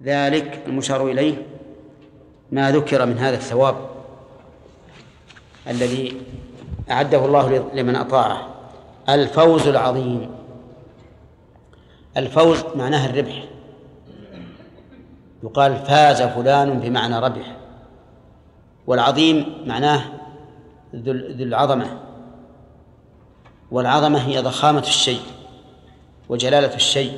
ذلك المشار إليه ما ذكر من هذا الثواب الذي أعده الله لمن أطاعه. الفوز العظيم، الفوز معناه الربح، يقال فاز فلان بمعنى ربح، والعظيم معناه ذو العظمة، والعظمة هي ضخامة الشيء وجلالة الشيء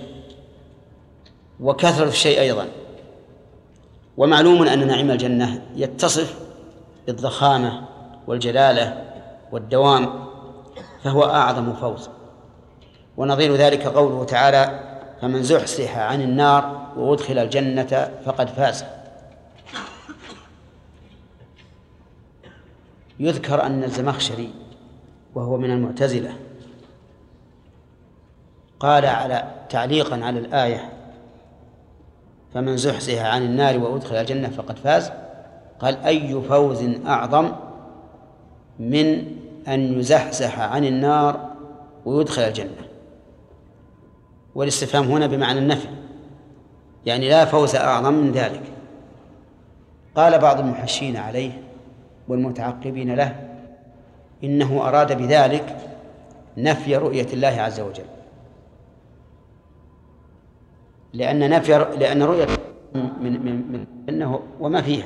وكثرة الشيء أيضا. ومعلوم أن نعيم الجنة يتصف بالضخامة والجلالة والدوام، فهو أعظم فوز. ونظير ذلك قوله تعالى: فمن زحزح عن النار وأدخل الجنة فقد فاز. يذكر أن الزمخشري وهو من المعتزلة قال تعليقا على الآية: فمن زحزح عن النار وأدخل الجنة فقد فاز، قال: أي فوز أعظم من أن يزحزح عن النار ويدخل الجنة؟ والاستفهام هنا بمعنى النفي، يعني لا فوز أعظم من ذلك. قال بعض المحشين عليه والمتعقبين له: إنه أراد بذلك نفي رؤية الله عز وجل، لأن رؤية من أنه وما فيها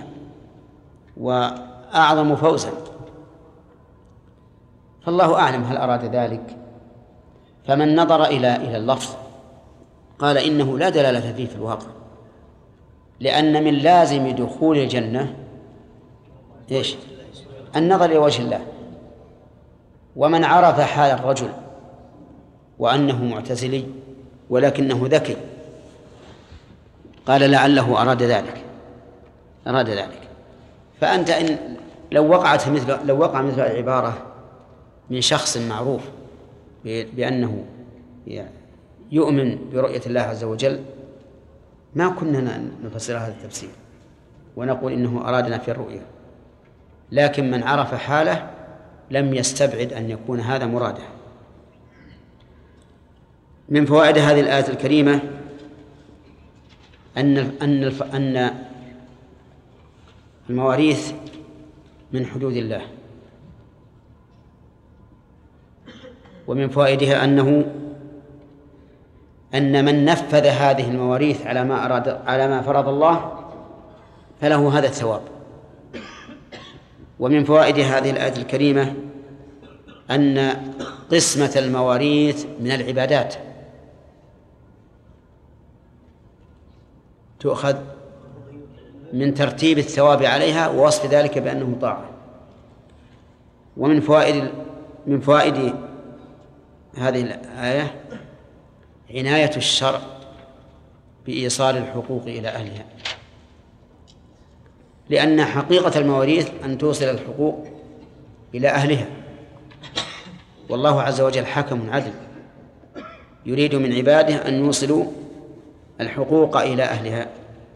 وأعظم فوزا، فالله أعلم هل أراد ذلك. فمن نظر إلى اللفظ قال إنه لا دلالة فيه في الواقع، لأن من لازم دخول الجنة إيش؟ النظر لوجه الله. ومن عرف حال الرجل وأنه معتزلي ولكنه ذكي قال لعله أراد ذلك. فأنت لو وقع مثل العبارة من شخص معروف بأنه يؤمن برؤية الله عز وجل ما كنا نفسر هذا التفسير ونقول إنه أرادنا في الرؤية، لكن من عرف حاله لم يستبعد أن يكون هذا مراده. من فوائد هذه الآية الكريمة أن المواريث من حدود الله، ومن فوائدها أن من نفذ هذه المواريث على ما فرض الله فله هذا الثواب. ومن فوائد هذه الآية الكريمة أن قسمة المواريث من العبادات تؤخذ من ترتيب الثواب عليها ووصف ذلك بأنه طاعة. ومن فوائد هذه الآية عناية الشرع بإيصال الحقوق إلى أهلها، لأن حقيقة المواريث أن توصل الحقوق إلى أهلها، والله عز وجل حكم عدل يريد من عباده أن يوصلوا الحقوق إلى أهلها.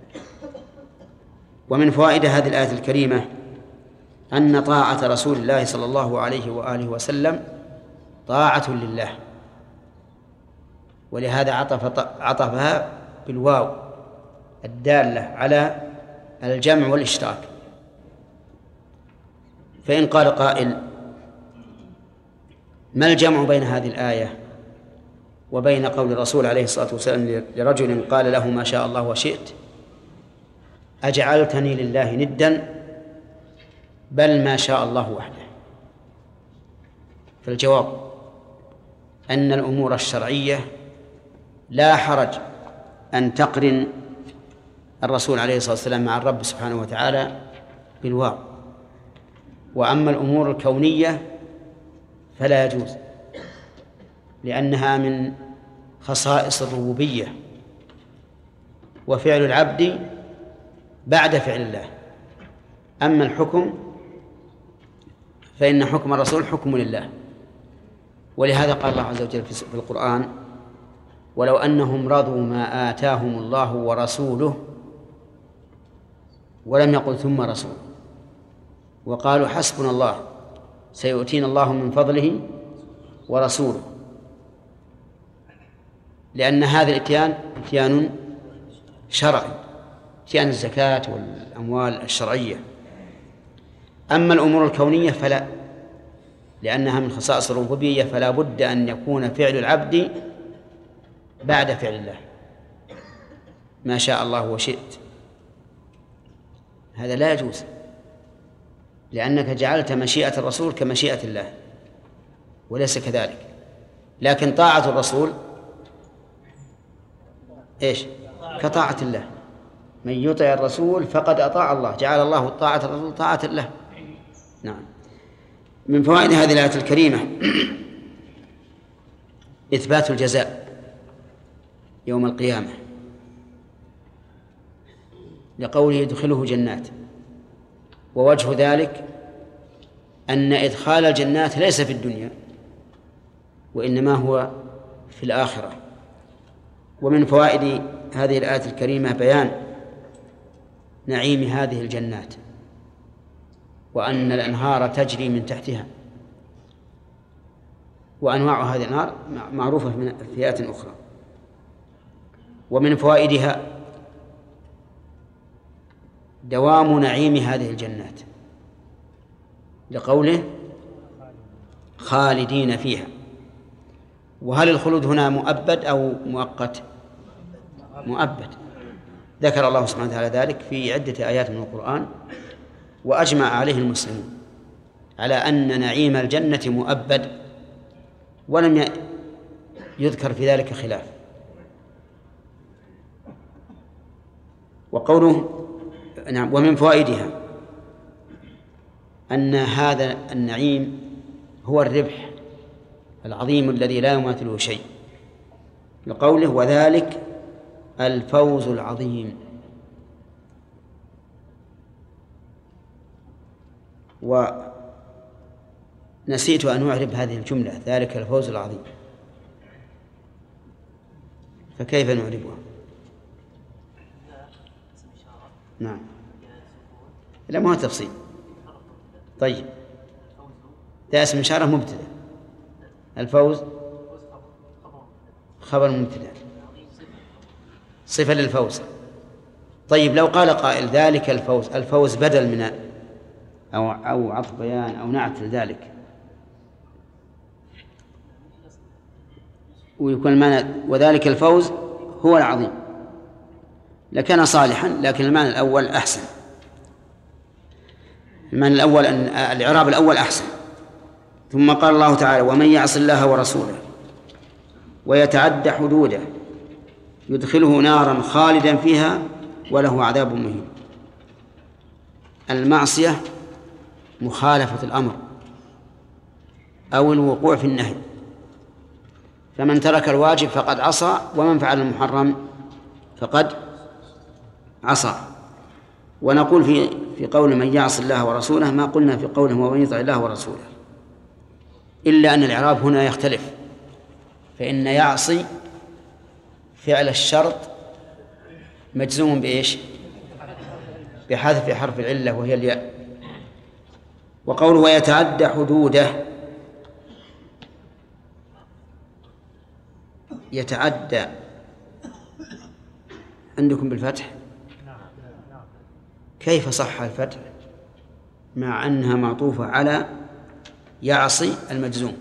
ومن فوائد هذه الآية الكريمة أن طاعة رسول الله صلى الله عليه وآله وسلم طاعة لله، ولهذا عطفها بالواو الدالة على الجمع والاشتراك. فإن قال قائل: ما الجمع بين هذه الآية وبين قول الرسول عليه الصلاة والسلام لرجل قال له ما شاء الله وشئت أجعلتني لله ندا بل ما شاء الله وحده؟ فالجواب أن الأمور الشرعية لا حرج أن تقرن الرسول عليه الصلاة والسلام مع الرب سبحانه وتعالى بالواو، وأما الأمور الكونية فلا يجوز، لأنها من خصائص الربوبية وفعل العبد بعد فعل الله. أما الحكم فإن حكم الرسول حكم لله، ولهذا قال الله عز وجل في القرآن: ولو أنهم رضوا ما آتاهم الله ورسوله، ولم يقل ثم رسول، وقالوا حسبنا الله سيؤتينا الله من فضله ورسوله، لأن هذا الإتيان إتيان شرعي إتيان الزكاة والأموال الشرعية. أما الأمور الكونية فلا، لأنها من خصائص الربوبية، فلا بد أن يكون فعل العبد بعد فعل الله، ما شاء الله وشئت. هذا لا يجوز، لأنك جعلت مشيئة الرسول كمشيئة الله، وليس كذلك. لكن طاعة الرسول إيش؟ كطاعة الله. من يطع الرسول فقد أطاع الله، جعل الله طاعة الرسول طاعة الله. نعم. من فوائد هذه الآية الكريمة إثبات الجزاء يوم القيامة، لقوله يدخله جنات. ووجه ذلك أن إدخال الجنات ليس في الدنيا، وإنما هو في الآخرة. ومن فوائد هذه الآية الكريمة بيان نعيم هذه الجنات، وأن الأنهار تجري من تحتها، وأنواع هذه الأنهار معروفة من فئات أخرى. ومن فوائدها دوام نعيم هذه الجنات، لقوله خالدين فيها. وهل الخلود هنا مؤبد أو مؤقت؟ مؤبد. ذكر الله سبحانه وتعالى ذلك في عدة آيات من القرآن، وأجمع عليه المسلمون على أن نعيم الجنة مؤبد، ولم يذكر في ذلك خلاف. وقوله نعم. ومن فوائدها أن هذا النعيم هو الربح العظيم الذي لا يماثله شيء، لقوله وذلك الفوز العظيم. ونسيت أن أعرب هذه الجملة ذلك الفوز العظيم، فكيف نعربها؟ نعم، لا ما هو تفصيل. طيب، ده اسم إشارة مبتدأ، الفوز خبر مبتدأ، صفة للفوز. طيب، لو قال قائل ذلك الفوز، الفوز بدل من أو عطف بيان أو نعت لذلك، ويكون المعنى وذلك الفوز هو العظيم، لكان صالحا، لكن المعنى الأول أحسن. المعنى الأول أن الإعراب الأول أحسن. ثم قال الله تعالى ومن يعص الله ورسوله ويتعدى حدوده يدخله نارا خالدا فيها وله عذاب مهين. المعصية مخالفة الأمر أو الوقوع في النهي، فمن ترك الواجب فقد عصى، ومن فعل المحرم فقد عصى. ونقول في قول من يعص الله ورسوله ما قلنا في قوله ومن يطع الله ورسوله، إلا أن الإعراب هنا يختلف، فإن يعصي فعل الشرط مجزوم بإيش؟ بحذف حرف العلة وهي الياء. وقوله ويتعدى حدوده، يتعدى عندكم بالفتح؟ كيف صح الفتح مع أنها معطوفة على يعصي المجزوم؟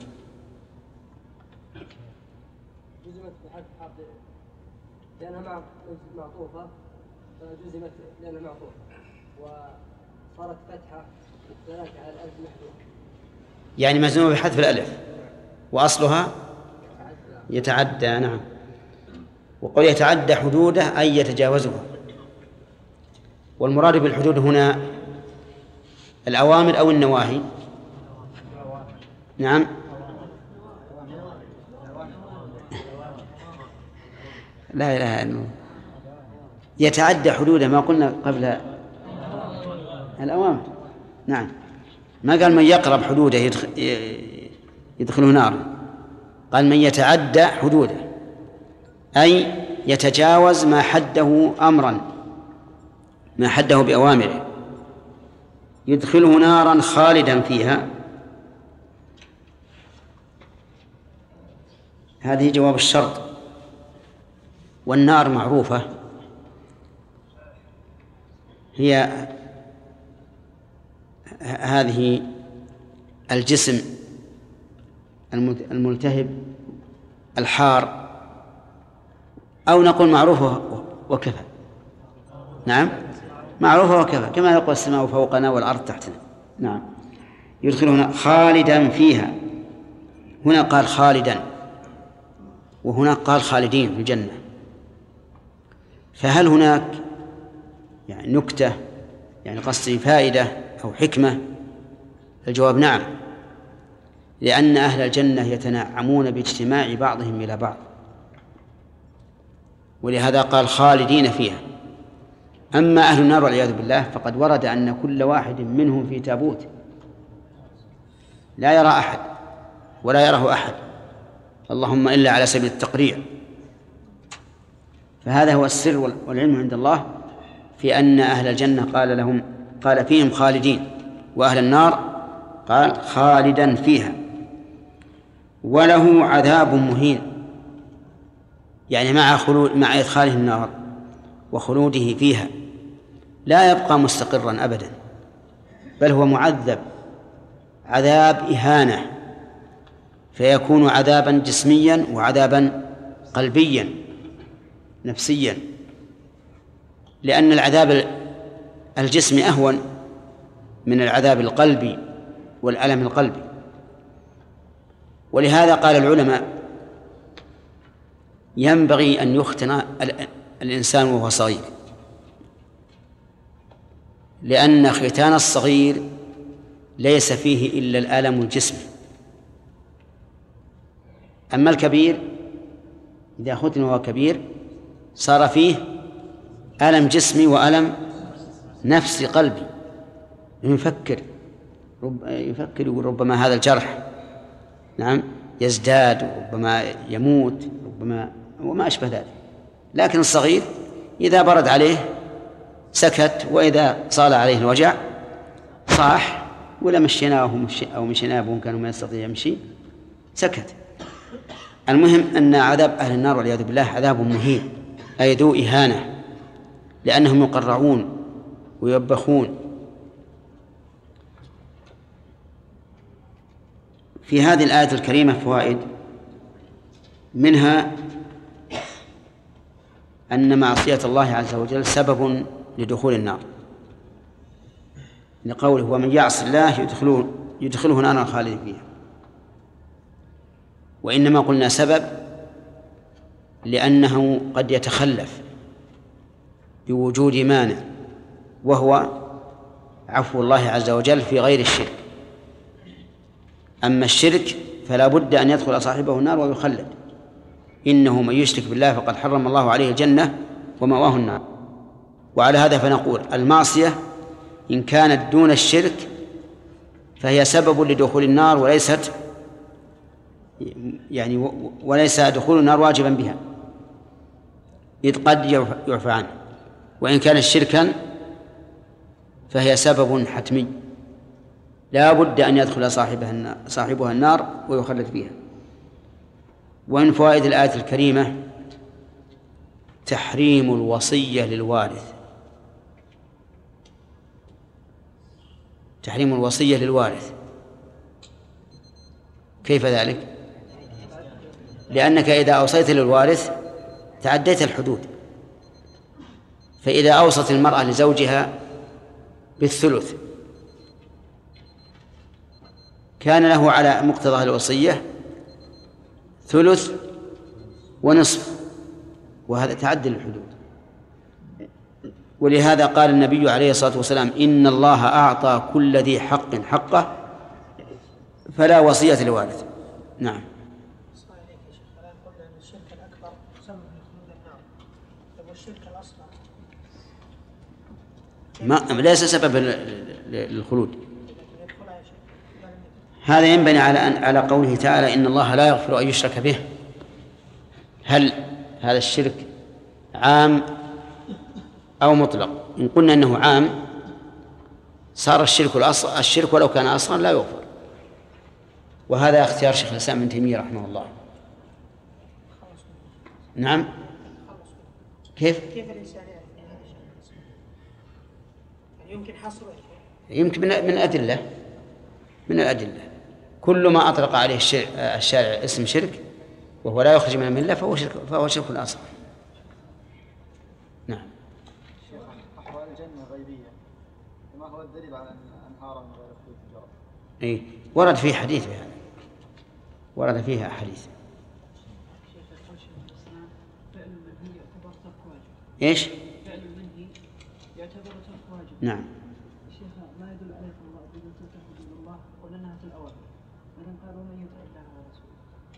لأنها معطوفة فجزمت لأنها معطوفة، وصارت فتحة دلالة على الألف محذوف، يعني مجزومة بحذف الألف وأصلها يتعدى. نعم. وقل يتعدى حدوده أي يتجاوزها. والمراد بالحدود هنا الأوامر أو النواهي؟ نعم، لا إله إلا الله. يتعدى حدوده ما قلنا قبل الأوامر. نعم، ما قال من يقرب حدوده يدخله نار، قال من يتعدى حدوده أي يتجاوز ما حده أمرا، ما حده بأوامره، يدخله نارا خالدا فيها. هذه جواب الشرط. والنار معروفة هي هذه الجسم الملتهب الحار، أو نقول معروفه وكفى. نعم، معروفه وكفى، كما يقول السماء فوقنا والأرض تحتنا. نعم. يدخلون خالدا فيها، هنا قال خالدا وهنا قال خالدين في الجنة، فهل هناك يعني نكتة، يعني قصدي فائدة أو حكمة؟ الجواب نعم، لأن أهل الجنة يتنعمون باجتماع بعضهم إلى بعض، ولهذا قال خالدين فيها. أما أهل النار والعياذ بالله فقد ورد أن كل واحد منهم في تابوت لا يرى أحد ولا يراه أحد، اللهم إلا على سبيل التقريع. فهذا هو السر والعلم عند الله في أن أهل الجنة قال فيهم خالدين، وأهل النار قال خالدا فيها. وله عذاب مهين، يعني مع إدخاله النار وخلوده فيها لا يبقى مستقرا أبدا، بل هو معذب عذاب إهانة، فيكون عذابا جسميا وعذابا قلبيا نفسيا، لأن العذاب الجسمي أهون من العذاب القلبي والألم القلبي. ولهذا قال العلماء ينبغي أن يختن الإنسان وهو صغير، لأن ختان الصغير ليس فيه إلا الألم الجسمي. أما الكبير إذا ختن وهو كبير صار فيه ألم جسمي وألم نفسي قلبي، يفكر يقول ربما هذا الجرح نعم يزداد، ربما يموت، ربما وما أشبه ذلك. لكن الصغير إذا برد عليه سكت، وإذا صال عليه الوجع صاح، ولا مشيناه أو مشيناه وهم كانوا ما يستطيع يمشي سكت. المهم أن عذاب أهل النار والعياذ بالله عذاب مهين، أي ذو إهانة، لأنهم يقرعون ويوبخون. في هذه الآية الكريمة فوائد، منها أن معصية الله عز وجل سبب لدخول النار، لقوله ومن يعص الله يدخله نارا خالدا فيها. وإنما قلنا سبب لأنه قد يتخلف بوجود مانع، وهو عفو الله عز وجل في غير الشرك. أما الشرك فلا بد أن يدخل صاحبه النار ويخلد، إنه من يشرك بالله فقد حرم الله عليه الجنة ومأواه النار. وعلى هذا فنقول المعصية إن كانت دون الشرك فهي سبب لدخول النار، وليس دخول النار واجبا بها، إذ قد يعفى عنه. وإن كانت شركا فهي سبب حتمي لا بد أن يدخل صاحبها النار ويخلد فيها. ومن فوائد الآية الكريمة تحريم الوصية للوارث، تحريم الوصية للوارث. كيف ذلك؟ لأنك إذا أوصيت للوارث تعديت الحدود. فإذا أوصت المرأة لزوجها بالثلث كان له على مقتضى الوصية ثلث ونصف، وهذا تعدي الحدود. ولهذا قال النبي عليه الصلاة والسلام إن الله أعطى كل ذي حق حقه فلا وصية لوارث. نعم. ليس سبب للخلود. هذا ينبني على قوله تعالى إن الله لا يغفر أن يشرك به. هل هذا الشرك عام أو مطلق؟ إن قلنا أنه عام صار الشرك ولو كان أصغر لا يغفر، وهذا اختيار شيخ الإسلام ابن تيمية رحمه الله. نعم. كيف الإنسان يمكن حصره. يمكن من الأدلة، من الأدلة كل ما أطلق عليه الشارع اسم شرك وهو لا يخرج من الملة فهو شرك أصغر. نعم. شيخ، أحوال الجنة غيبية، ما هو الدليل على أنهارا من غير خطوط الجرى؟ إيه، ورد فيه حديث بهذا، ورد فيها أحاديث. إيش؟ فعل المنهي يعتبر ترك واجب. نعم. الشيخ ما يدل عليه الله بدون ترك حدود الله ولا نهت الأوامر، لكن قالوا من يطع الله ورسوله.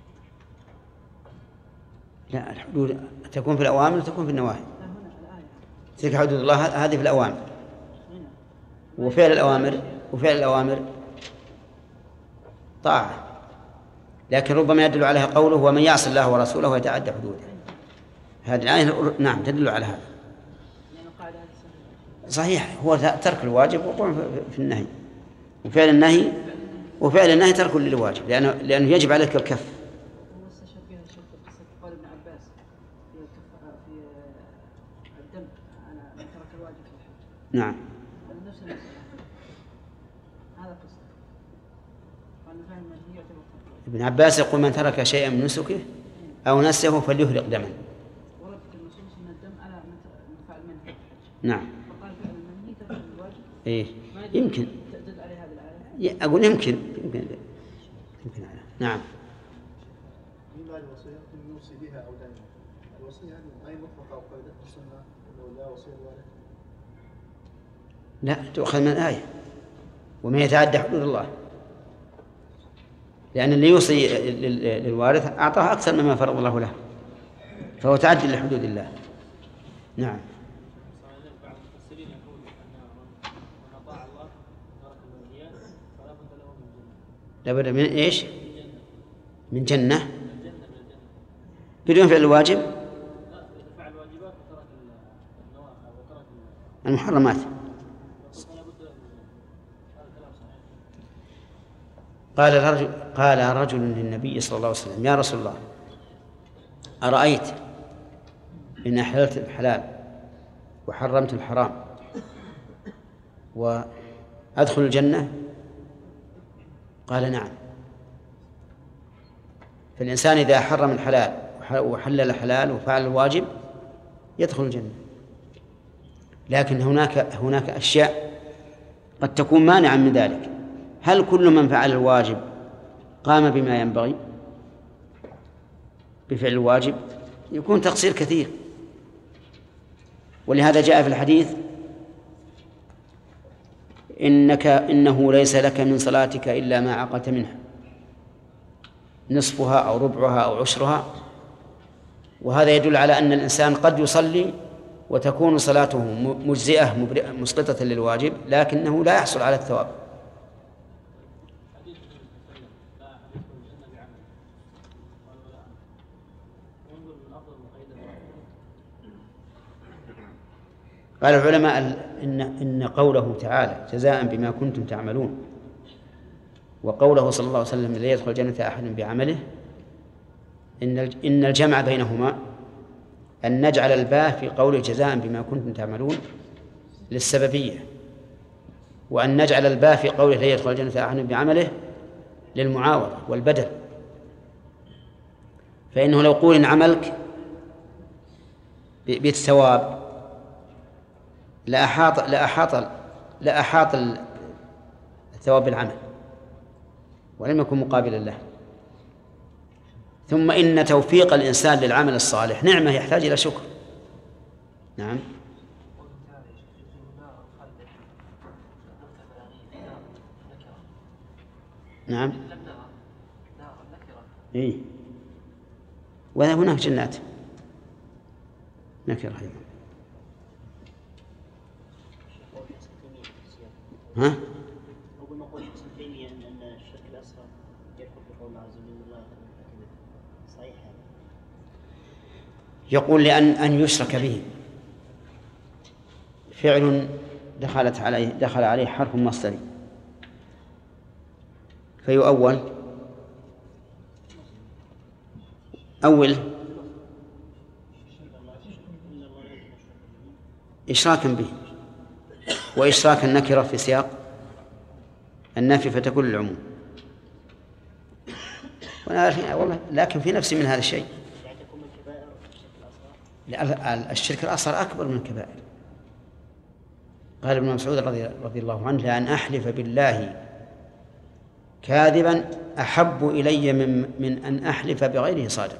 لا، الحدود تكون في الأوامر وتكون في النواهي. لا، هنا الآية تلك حدود الله هذه في الأوامر، هنا. وفعل الأوامر طاعة، لكن ربما يدل عليها قوله ومن يعص الله ورسوله ويتعدى حدوده. هذه الآية نعم تدل على هذا. لأنه قاعدة صحيح، هو ترك الواجب وقوع في النهي، وفعل النهي ترك للواجب لأنه يجب عليك الكف. هو استشهد بها الشيخ قصة قول ابن عباس في الدم على من ترك الواجب في الحج. نعم. نفس المسألة، هذا قصة قال فهم المنهي يعتبر ترك الواجب. ابن عباس يقول من ترك شيئا من نسكه أو نسيه فليهرق دما. ورد في النصوص أن الدم على من فعل منهي في الحج. نعم. فقال فعل المنهي ترك الواجب. إيه يمكن تدل على هذه الآية. أقول يمكن نعم. مما الوصية يوصي بها أو دائما الوصية يعني أي مطلقة أو قيدة في السنة أنه لا وصية الوالد؟ لا، تؤخذ من الآية ومن يتعدى حدود الله، لأن اللي يوصي للوارث أعطاه أكثر مما فرض الله له، فهو تعدي لحدود الله. نعم. لابد من إيش؟ من جنة بدون فعل الواجب، المحرمات. قال رجل للنبي صلى الله عليه وسلم يا رسول الله أرأيت إن أحللت الحلال وحرمت الحرام وأدخل الجنة؟ قال نعم. فالإنسان إذا حرم الحلال وحلل الحلال وفعل الواجب يدخل الجنة، لكن هناك أشياء قد تكون مانعا من ذلك. هل كل من فعل الواجب قام بما ينبغي بفعل الواجب؟ يكون تقصير كثير. ولهذا جاء في الحديث إنه ليس لك من صلاتك إلا ما عقلت منها، نصفها أو ربعها أو عشرها. وهذا يدل على أن الإنسان قد يصلي وتكون صلاته مجزئة مسقطة للواجب لكنه لا يحصل على الثواب. قال العلماء إن قوله تعالى جزاء بما كنتم تعملون وقوله صلى الله عليه وسلم لا يدخل الجنة أحد بعمله إن الجمع بينهما أن نجعل الباء في قوله جزاء بما كنتم تعملون للسببية، وأن نجعل الباء في قوله لا يدخل الجنة أحد بعمله للمعاوضة والبدل. فإنه لو قول إن عملك بالثواب لأحاط الثواب بالعمل ولم يكن مقابلا له. ثم إن توفيق الإنسان للعمل الصالح نعمة يحتاج إلى شكر. نعم. نعم. إيه. وهناك جنات نكرة أيضا. ها؟ أقول نقول ابن تيمية أن الشرك الأصغر يدخل في قول الله عز وجل صحيح هذا؟ يقول لأن يشرك به فعل دخل عليه حرف مصدري فيؤول إشراكا به وإشراك النكرة في سياق النفي فتكون العموم. والله لكن في نفسي من هذا الشيء. يعني تكون من الكبائر الشرك الأصغر. الشرك الأصغر أكبر من الكبائر. قال ابن مسعود رضي الله عنه: لأن أحلف بالله كاذبا أحب إلي من أن أحلف بغيره صادقا.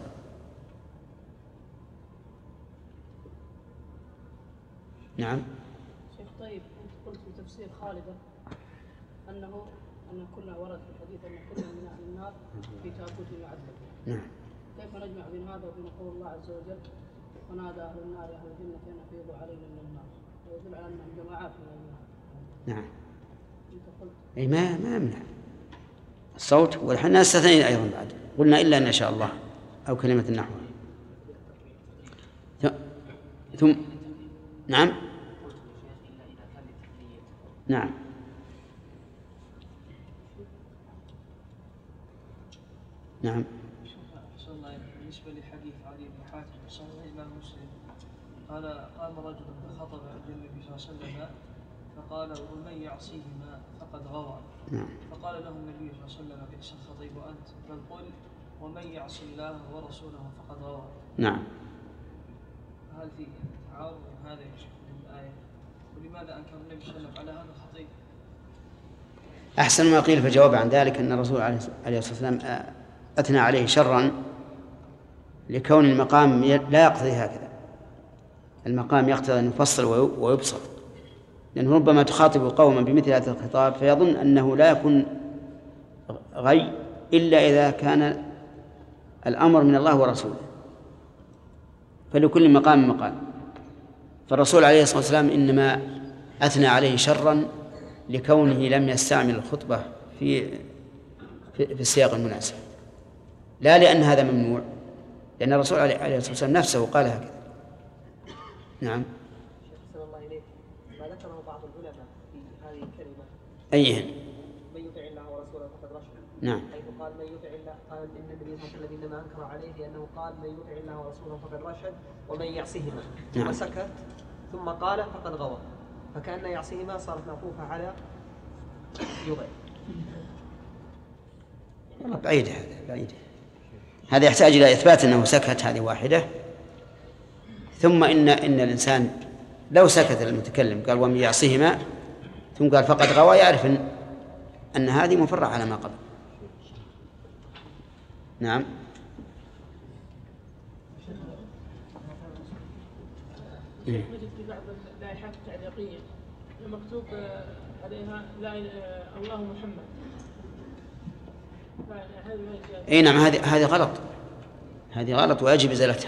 نعم. شيخ طيب، أنت قلت في تفسير خالدة أن كنا ورد في الحديث أن كنا من أهل النار في تابوت معذب. نعم. كيف نجمع بين هذا وبين قول الله عز وجل: ونادى أهل النار أهل الجنة أن أفيضوا علينا من النار؟ ويدل على أنهم جماعات من النار. نعم. أنت قلت أي ما يمنع الصوت، ونحن نستثني أيضا بعد، قلنا إلا أن شاء الله أو كلمة النحو. ثم نعم. نعم. نعم. بالنسبة لحديث علي بن حاتم في صحيح الإمام مسلم قال: قام رجل فخطب عند النبي صلى الله عليه وسلم فقال: ومن يعصيهما فقد غوى. نعم. فقال له النبي صلى الله عليه وسلم: بئس الخطيب أنت، بل قل: ومن يعص الله ورسوله فقد غوى. نعم. هل في تعارض هذا يشبه الآية؟ ولماذا أنكر النبي صلى الله عليه وسلم على هذا الخطيب؟ أحسن ما قيل في الجواب عن ذلك أن الرسول عليه الصلاة والسلام أثنى عليه شرا لكون المقام لا يقتضي هكذا. المقام يقتضي أن يفصل ويبسط، لأنه ربما تخاطب قوما بمثل هذا الخطاب فيظن أنه لا يكون غي إلا إذا كان الأمر من الله ورسوله، فلكل مقام مقام. فالرسول عليه الصلاة والسلام إنما أثنى عليه شرا لكونه لم يستعمل الخطبة في السياق المناسب، لا لأن هذا ممنوع، لأن الرسول عليه الصلاة والسلام نفسه قال هكذا. نعم. شيخ صلى الله عليه ما ذكره بعض العلماء في هذه الكلمة: أيهن؟ من يطع الله ورسوله فقد رشد. نعم. حيث قال من يطع الله، قال إن النبي صلى الله عليه وسلم إنما أنكر عليه لأنه قال: من يطع الله ورسوله فقد رشد ومن يعصهما. نعم. وسكت ثم قال: فقد غوى. فكأن يعصهما صارت معطوفة على يغير. والله بعيدة، هذا بعيدة. هذا يحتاج إلى إثبات أنه سكت، هذه واحدة. ثم إن الإنسان لو سكت المتكلم قال: ومن يعصهما، ثم قال: فقد غوى، يعرف أن هذه مفرعة على ما قبل. نعم. نجد في بعض اللائحات التعليقية مكتوب عليها: لا الله محمد. اي نعم، هذه غلط، هذه غلط ويجب ازالتها،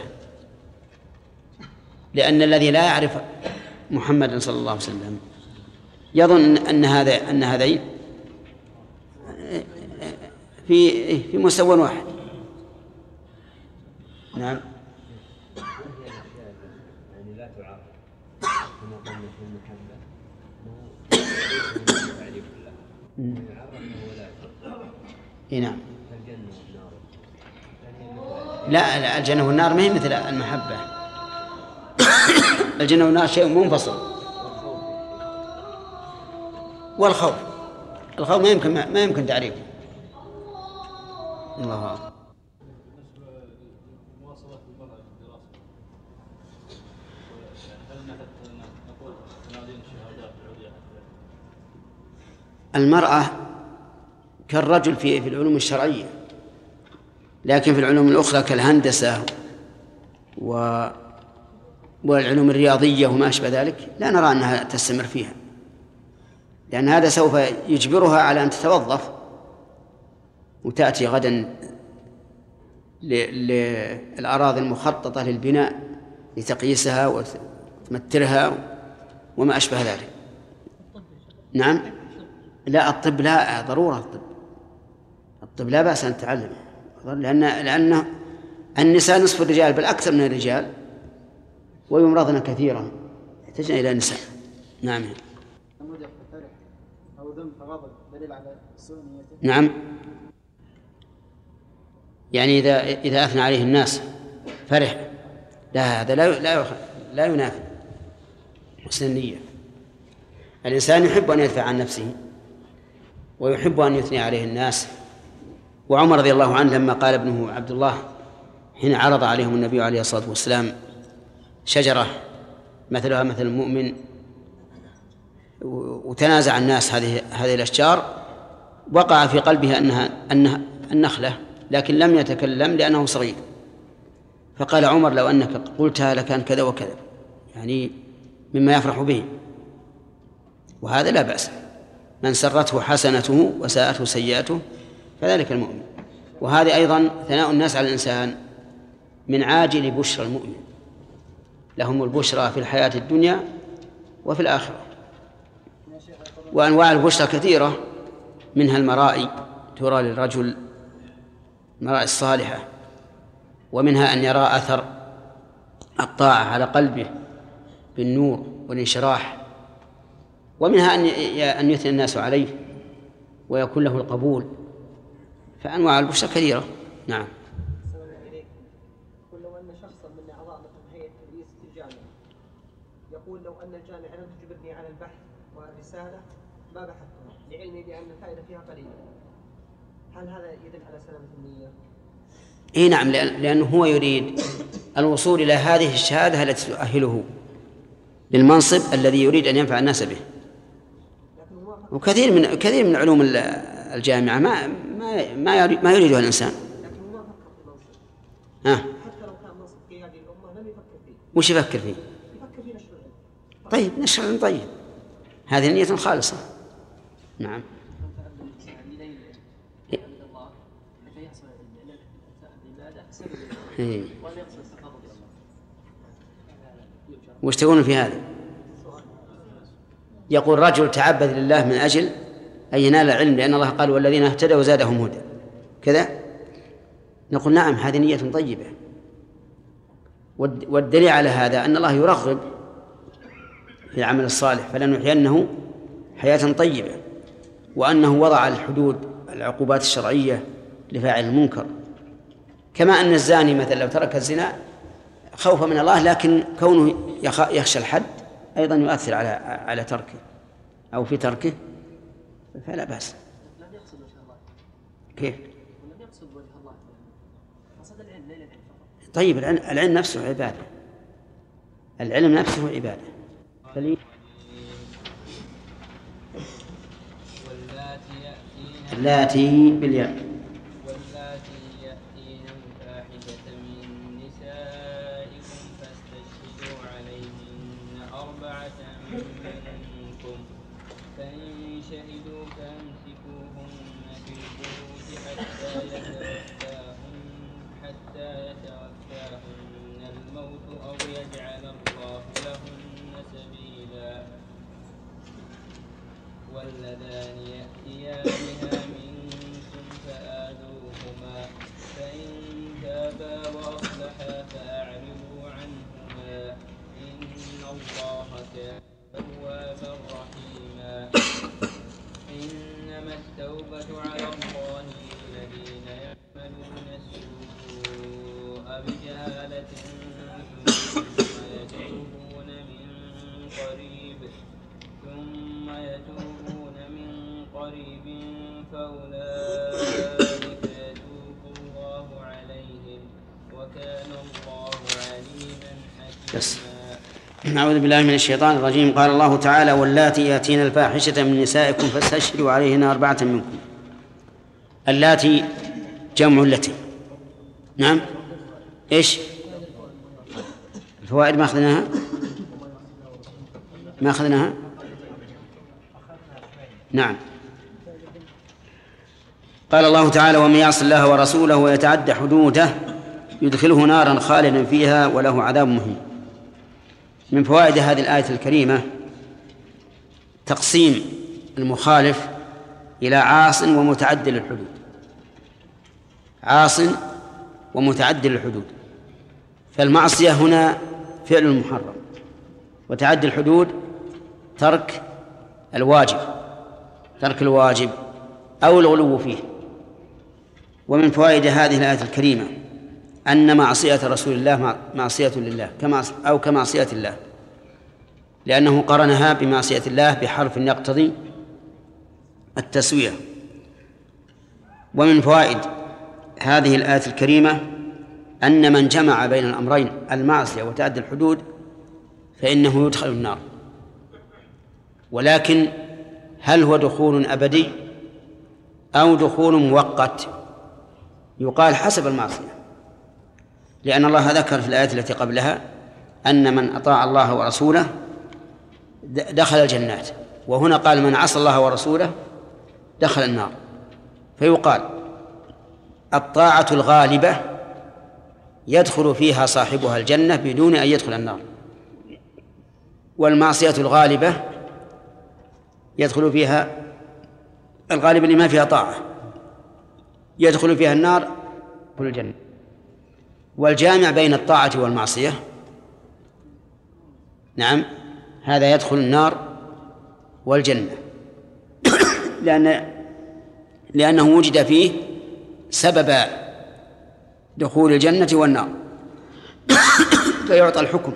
لان الذي لا يعرف محمدا صلى الله عليه وسلم يظن ان هذين في مستوى واحد. نعم. يعني لا تعارض كما قلنا في المحبة تعريف الله يعرف ولا يعرف. اي نعم. الجنة والنار لا الجنة والنار ما هي مثل المحبة. الجنة والنار شيء منفصل. والخوف ما يمكن تعريفه. الله أعلم. بالنسبة لمواصلة المرأة في الدراسة، هل نقول تنادين الشهادات العليا؟ المرأة كالرجل في العلوم الشرعية، لكن في العلوم الأخرى كالهندسة والعلوم الرياضية وما أشبه ذلك لا نرى أنها تستمر فيها، لأن هذا سوف يجبرها على أن تتوظف وتأتي غدا للأراضي المخططة للبناء لتقييسها وتمترها وما أشبه ذلك. نعم. لا الطب لا ضرورة، الطب لا بأس أن تتعلم، لأن النساء نصف الرجال بل أكثر من الرجال ويمرضن كثيرا، يحتاجن إلى نساء. نعم. أو ذم تغاضب دليل على سوء نيته. نعم. يعني إذا أثنى عليه الناس فرح، لا هذا لا ينافي حسن النية. الإنسان يحب أن يدفع عن نفسه ويحب أن يثني عليه الناس. وعمر رضي الله عنه لما قال ابنه عبد الله حين عرض عليهم النبي عليه الصلاة والسلام شجرة مثلها مثل المؤمن وتنازع الناس هذه الأشجار، وقع في قلبه أنها النخلة، لكن لم يتكلم لأنه صغير. فقال عمر لو أنك قلتها لكان كذا وكذا، يعني مما يفرح به، وهذا لا بأس. من سرته حسنته وساءته سيئته فذلك المؤمن. وهذه أيضا ثناء الناس على الإنسان من عاجل بشرى المؤمن، لهم البشرى في الحياة الدنيا وفي الآخرة. وأنواع البشرى كثيرة، منها المرائي ترى للرجل المرائي الصالحة، ومنها أن يرى أثر الطاعة على قلبه بالنور والانشراح، ومنها أن يثني الناس عليه ويكون له القبول. فأنواع البشرى كثيرة. نعم. يقول لو أن شخصا من أعضاء هيئة تدريس في الجامعة يقول لو أن الجامعة لم تجبرني على البحث والرسالة ما بحثتها لعلمي بأن الفائدة فيها قليلة، هل هذا يدل على سلامة النية؟ إيه نعم، لأنه هو يريد الوصول إلى هذه الشهادة التي تؤهله للمنصب الذي يريد أن ينفع الناس به. وكثير من علوم الجامعة ما يريدها الإنسان. لكن هو ما فكر في المنصب. حتى لو كان منصب قيادي الأمة لم يفكر فيه. وش يفكر فيه؟ يفكر في نشر العلم. طيب نشر العلم، طيب هذه نية خالصة. نعم. وش تقولون في هذا؟ يقول رجل تعبد لله من أجل أن ينال العلم، لأن الله قال والذين اهتدوا زادهم هدى كذا. نقول نعم، هذه نية طيبة، والدليل على هذا أن الله يرغب في العمل الصالح فلنحيينه حياة طيبة، وأنه وضع الحدود العقوبات الشرعية لفاعل المنكر. كما أن الزاني مثلا لو ترك الزنا خوفا من الله، لكن كونه يخشى الحد أيضا يؤثر على تركه أو في تركه، فلا بأس. لم يقصد وجه الله. كيف؟ لم يقصد وجه الله، قصد العلم لا العلم فقط. طيب العلم نفسه عبادة، العلم نفسه عبادة. اللاتي بالياء. واللاتي يأتين الفاحشة من نسائكم فاستشهدوا عليهن 4 منكم، فإن شهدوا فامسكوهن في البيوت حتى يتوفاهن الموت أو يجعل الله لهن سبيلا. واللذان يأتيانها منكم فآذوهما، فإن تابا وأصلحا فأعرضوا عنهما، إن الله كان توابا رحيما. إنما التوبة على الله للذين يعملون السوء بجهالة ثم يتوبون من قريب فأولئك يتوب الله عليهم، وكان الله عليما حكيما. أعوذ بالله من الشيطان الرجيم. قال الله تعالى واللاتي يأتين الفاحشة من نسائكم فاستشهدوا عليهن 4 منكم. اللاتي جمع التي. نعم. إيش الفوائد؟ ما أخذناها. نعم. قال الله تعالى ومن يعص الله ورسوله ويتعدى حدوده يدخله نارا خالدا فيها وله عذاب مهين. من فوائد هذه الآية الكريمة تقسيم المخالف إلى عاص ومتعدي للحدود. عاص ومتعدي للحدود، فالمعصية هنا فعل محرم، وتعدي الحدود ترك الواجب أو الغلو فيه. ومن فوائد هذه الآية الكريمة أن معصية رسول الله معصية لله كمعصية الله، لأنه قرنها بمعصية الله بحرف يقتضي التسوية. ومن فوائد هذه الآية الكريمة أن من جمع بين الأمرين المعصية وتعدي الحدود فإنه يدخل النار، ولكن هل هو دخول أبدي أو دخول مؤقت؟ يقال حسب المعصية، لأن الله ذكر في الآية التي قبلها أن من أطاع الله ورسوله دخل الجنات، وهنا قال من عصى الله ورسوله دخل النار. فيقال الطاعة الغالبة يدخل فيها صاحبها الجنة بدون أن يدخل النار، والمعصية الغالبة يدخل فيها الغالب اللي ما فيها طاعة يدخل فيها النار في الجنة. والجامع بين الطاعة والمعصية نعم هذا يدخل النار والجنة لأنه وجد فيه سبب دخول الجنة والنار فيعطى الحكم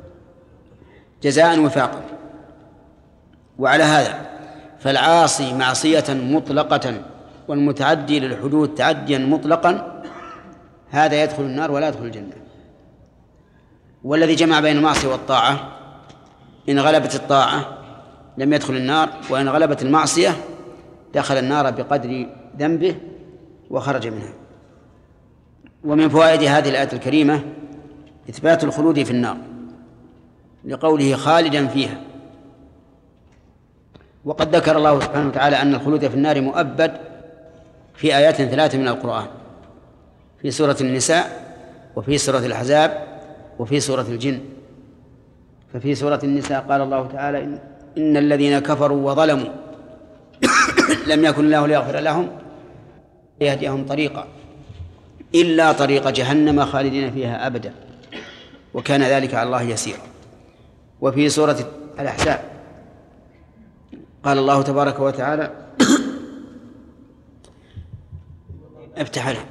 جزاء وفاقا. وعلى هذا فالعاصي معصية مطلقة والمتعدي للحدود تعديا مطلقا هذا يدخل النار ولا يدخل الجنة. والذي جمع بين المعصية والطاعة إن غلبت الطاعة لم يدخل النار، وإن غلبت المعصية دخل النار بقدر ذنبه وخرج منها. ومن فوائد هذه الآية الكريمة إثبات الخلود في النار لقوله خالدا فيها. وقد ذكر الله سبحانه وتعالى أن الخلود في النار مؤبد في آيات 3 من القرآن، في سورة النساء وفي سورة الأحزاب وفي سورة الجن. ففي سورة النساء قال الله تعالى إن الذين كفروا وظلموا لم يكن الله ليغفر لهم يهديهم طريقا إلا طريق جهنم خالدين فيها أبدا وكان ذلك على الله يسيرا. وفي سورة الأحزاب قال الله تبارك وتعالى افتح له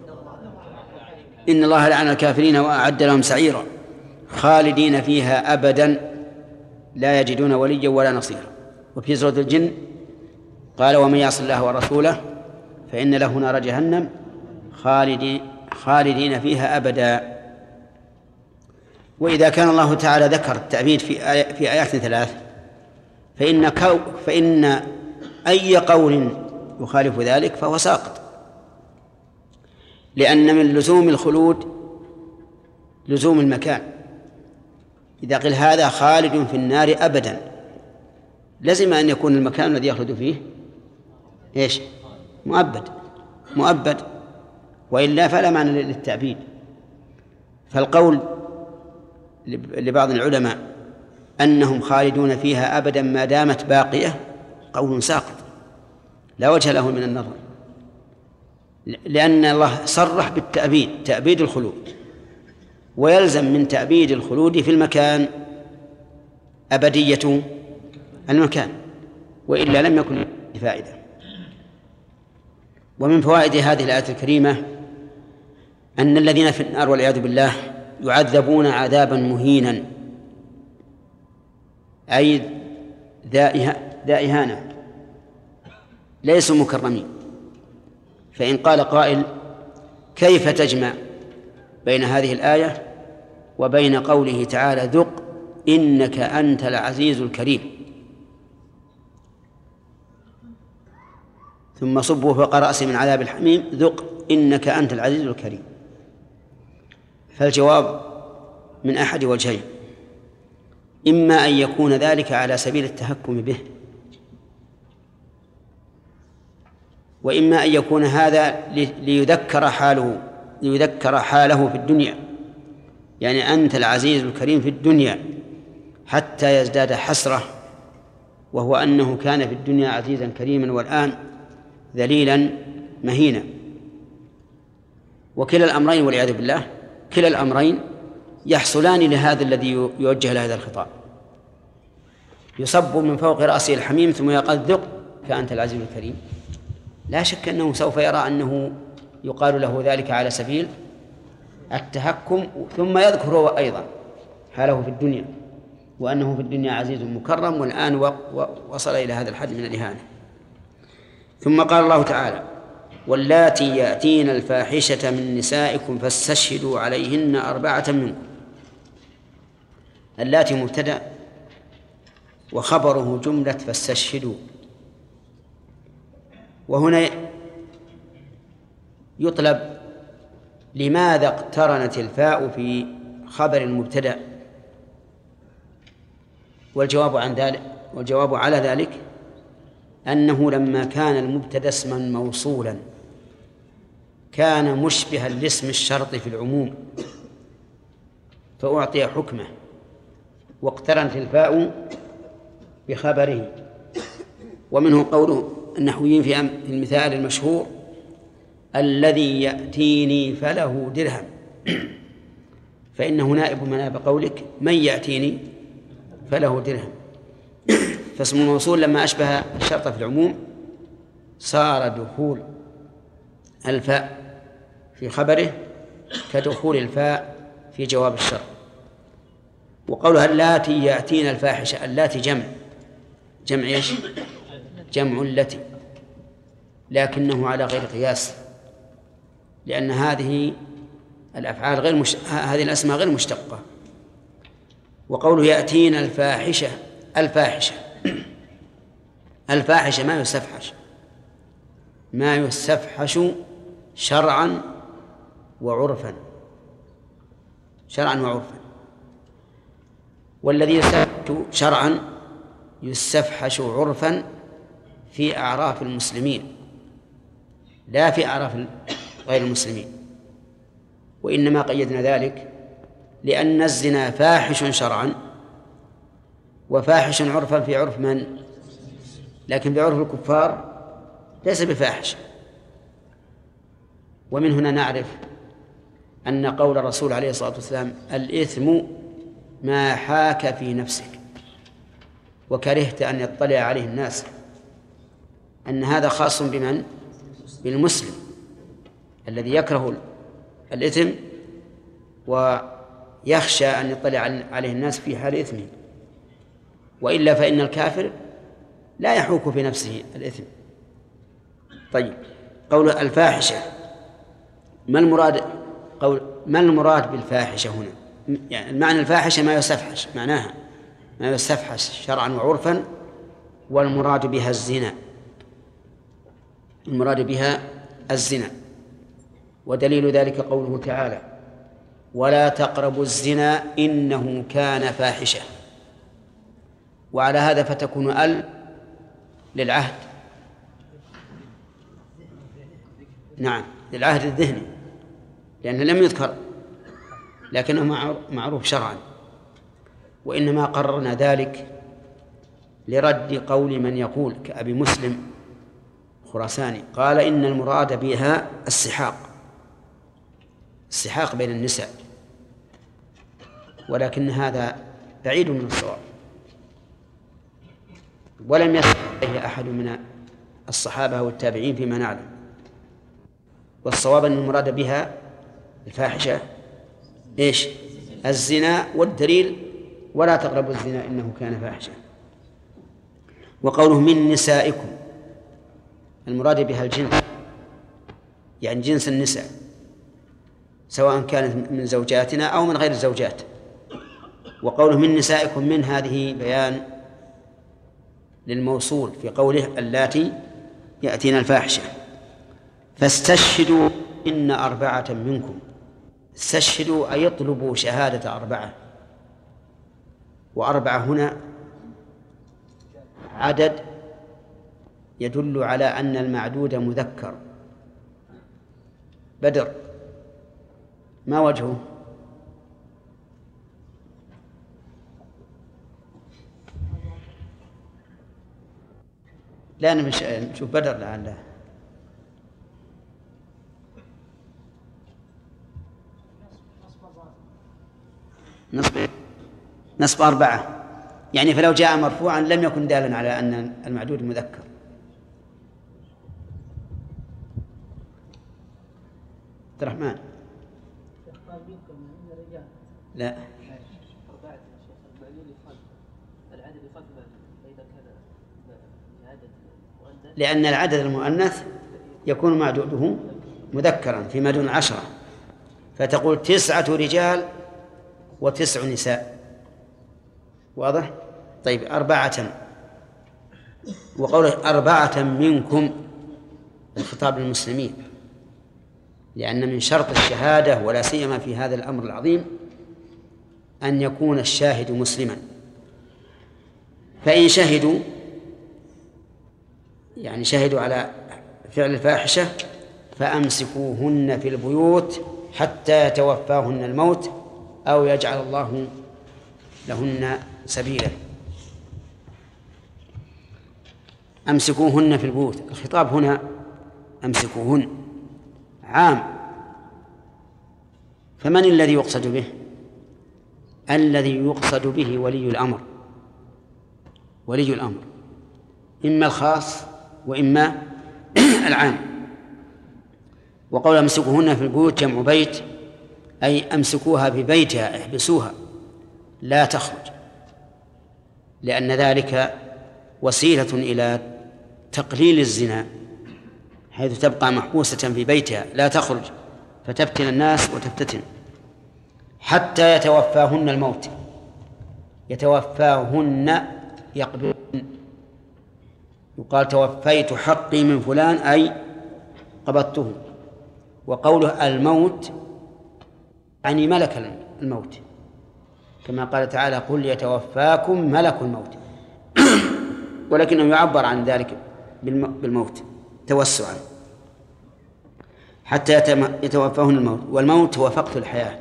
إن الله لعن الكافرين وأعد لهم سعيرا خالدين فيها أبدا لا يجدون وليا ولا نصيرا. وفي سورة الجن قال ومن يعص الله ورسوله فإن له نار جهنم خالدين فيها أبدا. وإذا كان الله تعالى ذكر التأبيد في آيات 3 فإن أي قول يخالف ذلك فهو ساقط، لأن من لزوم الخلود لزوم المكان. إذا قيل هذا خالد في النار أبدا لازم أن يكون المكان الذي يخلد فيه إيش؟ مؤبد، وإلا فلا معنى للتأبيد. فالقول لبعض العلماء أنهم خالدون فيها أبدا ما دامت باقية قول ساقط لا وجه له من النظر، لأن الله صرح بالتأبيد تأبيد الخلود، ويلزم من تأبيد الخلود في المكان أبدية المكان، وإلا لم يكن فائدة. ومن فوائد هذه الآية الكريمة أن الذين في النار والعياذ بالله يعذبون عذابا مهينا أي ذا إهانة، ليسوا مكرمين. فإن قال قائل كيف تجمع بين هذه الآية وبين قوله تعالى ذق إنك أنت العزيز الكريم ثم صبوا فوق رأسه من عذاب الحميم ذق إنك أنت العزيز الكريم؟ فالجواب من أحد وجهين: إما أن يكون ذلك على سبيل التهكم به، وإما أن يكون هذا ليذكر حاله في الدنيا، يعني أنت العزيز الكريم في الدنيا حتى يزداد حسرة، وهو أنه كان في الدنيا عزيزا كريما والآن ذليلا مهينا. وكلا الأمرين والعياذ بالله كلا الأمرين يحصلان لهذا الذي يوجه له هذا الخطاب، يصب من فوق رأسه الحميم ثم يقال ذق فأنت العزيز الكريم. لا شك أنه سوف يرى أنه يقال له ذلك على سبيل التهكم، ثم يذكر أيضا حاله في الدنيا وأنه في الدنيا عزيز مكرم، والآن وصل إلى هذا الحد من الإهانة. ثم قال الله تعالى: واللاتي يأتين الفاحشة من نسائكم فاستشهدوا عليهن 4 منكم. اللاتي مبتدأ وخبره جملة فاستشهدوا. وهنا يطلب لماذا اقترنت الفاء في خبر المبتدأ؟ والجواب على ذلك أنه لما كان المبتدأ اسما موصولا كان مشبها لاسم الشرط في العموم فأعطي حكمه، واقترنت الفاء بخبره. ومنه قوله النحويين في المثال المشهور: الذي يأتيني فله درهم، فإنه نائب مناب قولك من يأتيني فله درهم. فاسم الموصول لما أشبه الشرط في العموم صار دخول الفاء في خبره كدخول الفاء في جواب الشرط. وقولها اللاتي يأتين الفاحشة، اللاتي جمع ايش؟ جمع التي، لكنه على غير قياس، لأن هذه الأفعال هذه الأسماء غير مشتقة. وقوله يأتين الفاحشة، الفاحشة ما يستفحش شرعا وعرفا، والذي يستفحش شرعا يستفحش عرفا في أعراف المسلمين لا في أعراف غير المسلمين. وإنما قيدنا ذلك لأن الزنا فاحش شرعا وفاحش عرفا في عرف من؟ لكن بعرف الكفار ليس بفاحش. ومن هنا نعرف أن قول الرسول عليه الصلاة والسلام: الإثم ما حاك في نفسك وكرهت أن يطلع عليه الناس، أن هذا خاص بمن؟ بالمسلم الذي يكره الإثم ويخشى أن يطلع عليه الناس في حال إثمه، وإلا فإن الكافر لا يحوك في نفسه الإثم. طيب، قول الفاحشة ما المراد بالفاحشة هنا؟ يعني معنى الفاحشة ما يستفحش، معناها ما يستفحش شرعا وعرفا، والمراد بها الزنا. ودليل ذلك قوله تعالى: ولا تقربوا الزنا إنه كان فاحشة. وعلى هذا فتكون للعهد، نعم للعهد الذهني، لأنه لم يذكر لكنه معروف شرعا. وإنما قررنا ذلك لرد قول من يقول كأبي مسلم خراساني قال إن المراد بها السحاق بين النساء، ولكن هذا بعيد من الصواب، ولم يصل إليه أحد من الصحابة والتابعين فيما نعلم. والصواب أن المراد بها الفاحشة إيش؟ الزنا، والدليل ولا تقربوا الزنا إنه كان فاحشة. وقوله من نسائكم المراد بها الجنس، يعني جنس النساء، سواء كانت من زوجاتنا أو من غير الزوجات. وقوله من نسائكم من هذه بيان للموصول في قوله اللاتي يأتين الفاحشة. فاستشهدوا إن 4 منكم. استشهدوا أي يطلبوا شهادة 4، و4 هنا عدد يدل على أن المعدود مذكر. بدر ما وجهه؟ لا نشوف بدر لعله نصب 4، يعني فلو جاء مرفوعا لم يكن دالا على أن المعدود مذكر. عبد الرحمن لا العدد يخفف فإذا كان العدد مؤنث، لأن العدد المؤنث يكون معدوده مذكرا فيما دون 10، فتقول 9 رجال و9 نساء. واضح؟ طيب 4، وقوله 4 منكم الخطاب للمسلمين، لأن من شرط الشهادة ولا سيما في هذا الأمر العظيم أن يكون الشاهد مسلما. فإن شهدوا يعني شهدوا على فعل الفاحشة فأمسكوهن في البيوت حتى يتوفاهن الموت أو يجعل الله لهن سبيلا. أمسكوهن في البيوت، الخطاب هنا أمسكوهن عام، فمن الذي يقصد به؟ الذي يقصد به ولي الأمر، ولي الأمر إما الخاص وإما العام. وقول أمسكوهن في البيوت جمع بيت، أي أمسكوها ببيتها، احبسوها لا تخرج، لأن ذلك وسيلة إلى تقليل الزنا، حيث تبقى محبوسة في بيتها لا تخرج فتفتن الناس وتفتتن حتى يتوفاهن الموت. يتوفاهن يقبلن، يقال توفيت حقي من فلان أي قبضته. وقوله الموت يعني ملك الموت، كما قال تعالى قل يتوفاكم ملك الموت ولكنه يعبر عن ذلك بالموت توسعا، حتى يتوفاهن الموت. والموت هو فقد الحياة،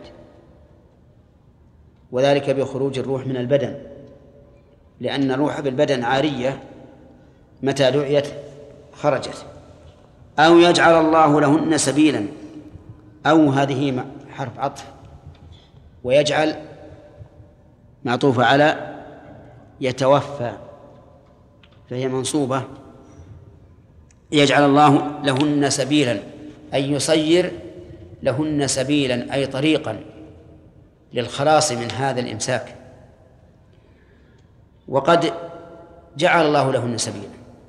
وذلك بخروج الروح من البدن، لأن الروح بالبدن عارية، متى دعيت خرجت. أو يجعل الله لهن سبيلا، أو هذه حرف عطف، ويجعل معطوفة على يتوفى فهي منصوبة. يجعل الله لهن سبيلا أي يصير لهن سبيلا أي طريقا للخلاص من هذا الإمساك. وقد جعل الله لهن سبيلا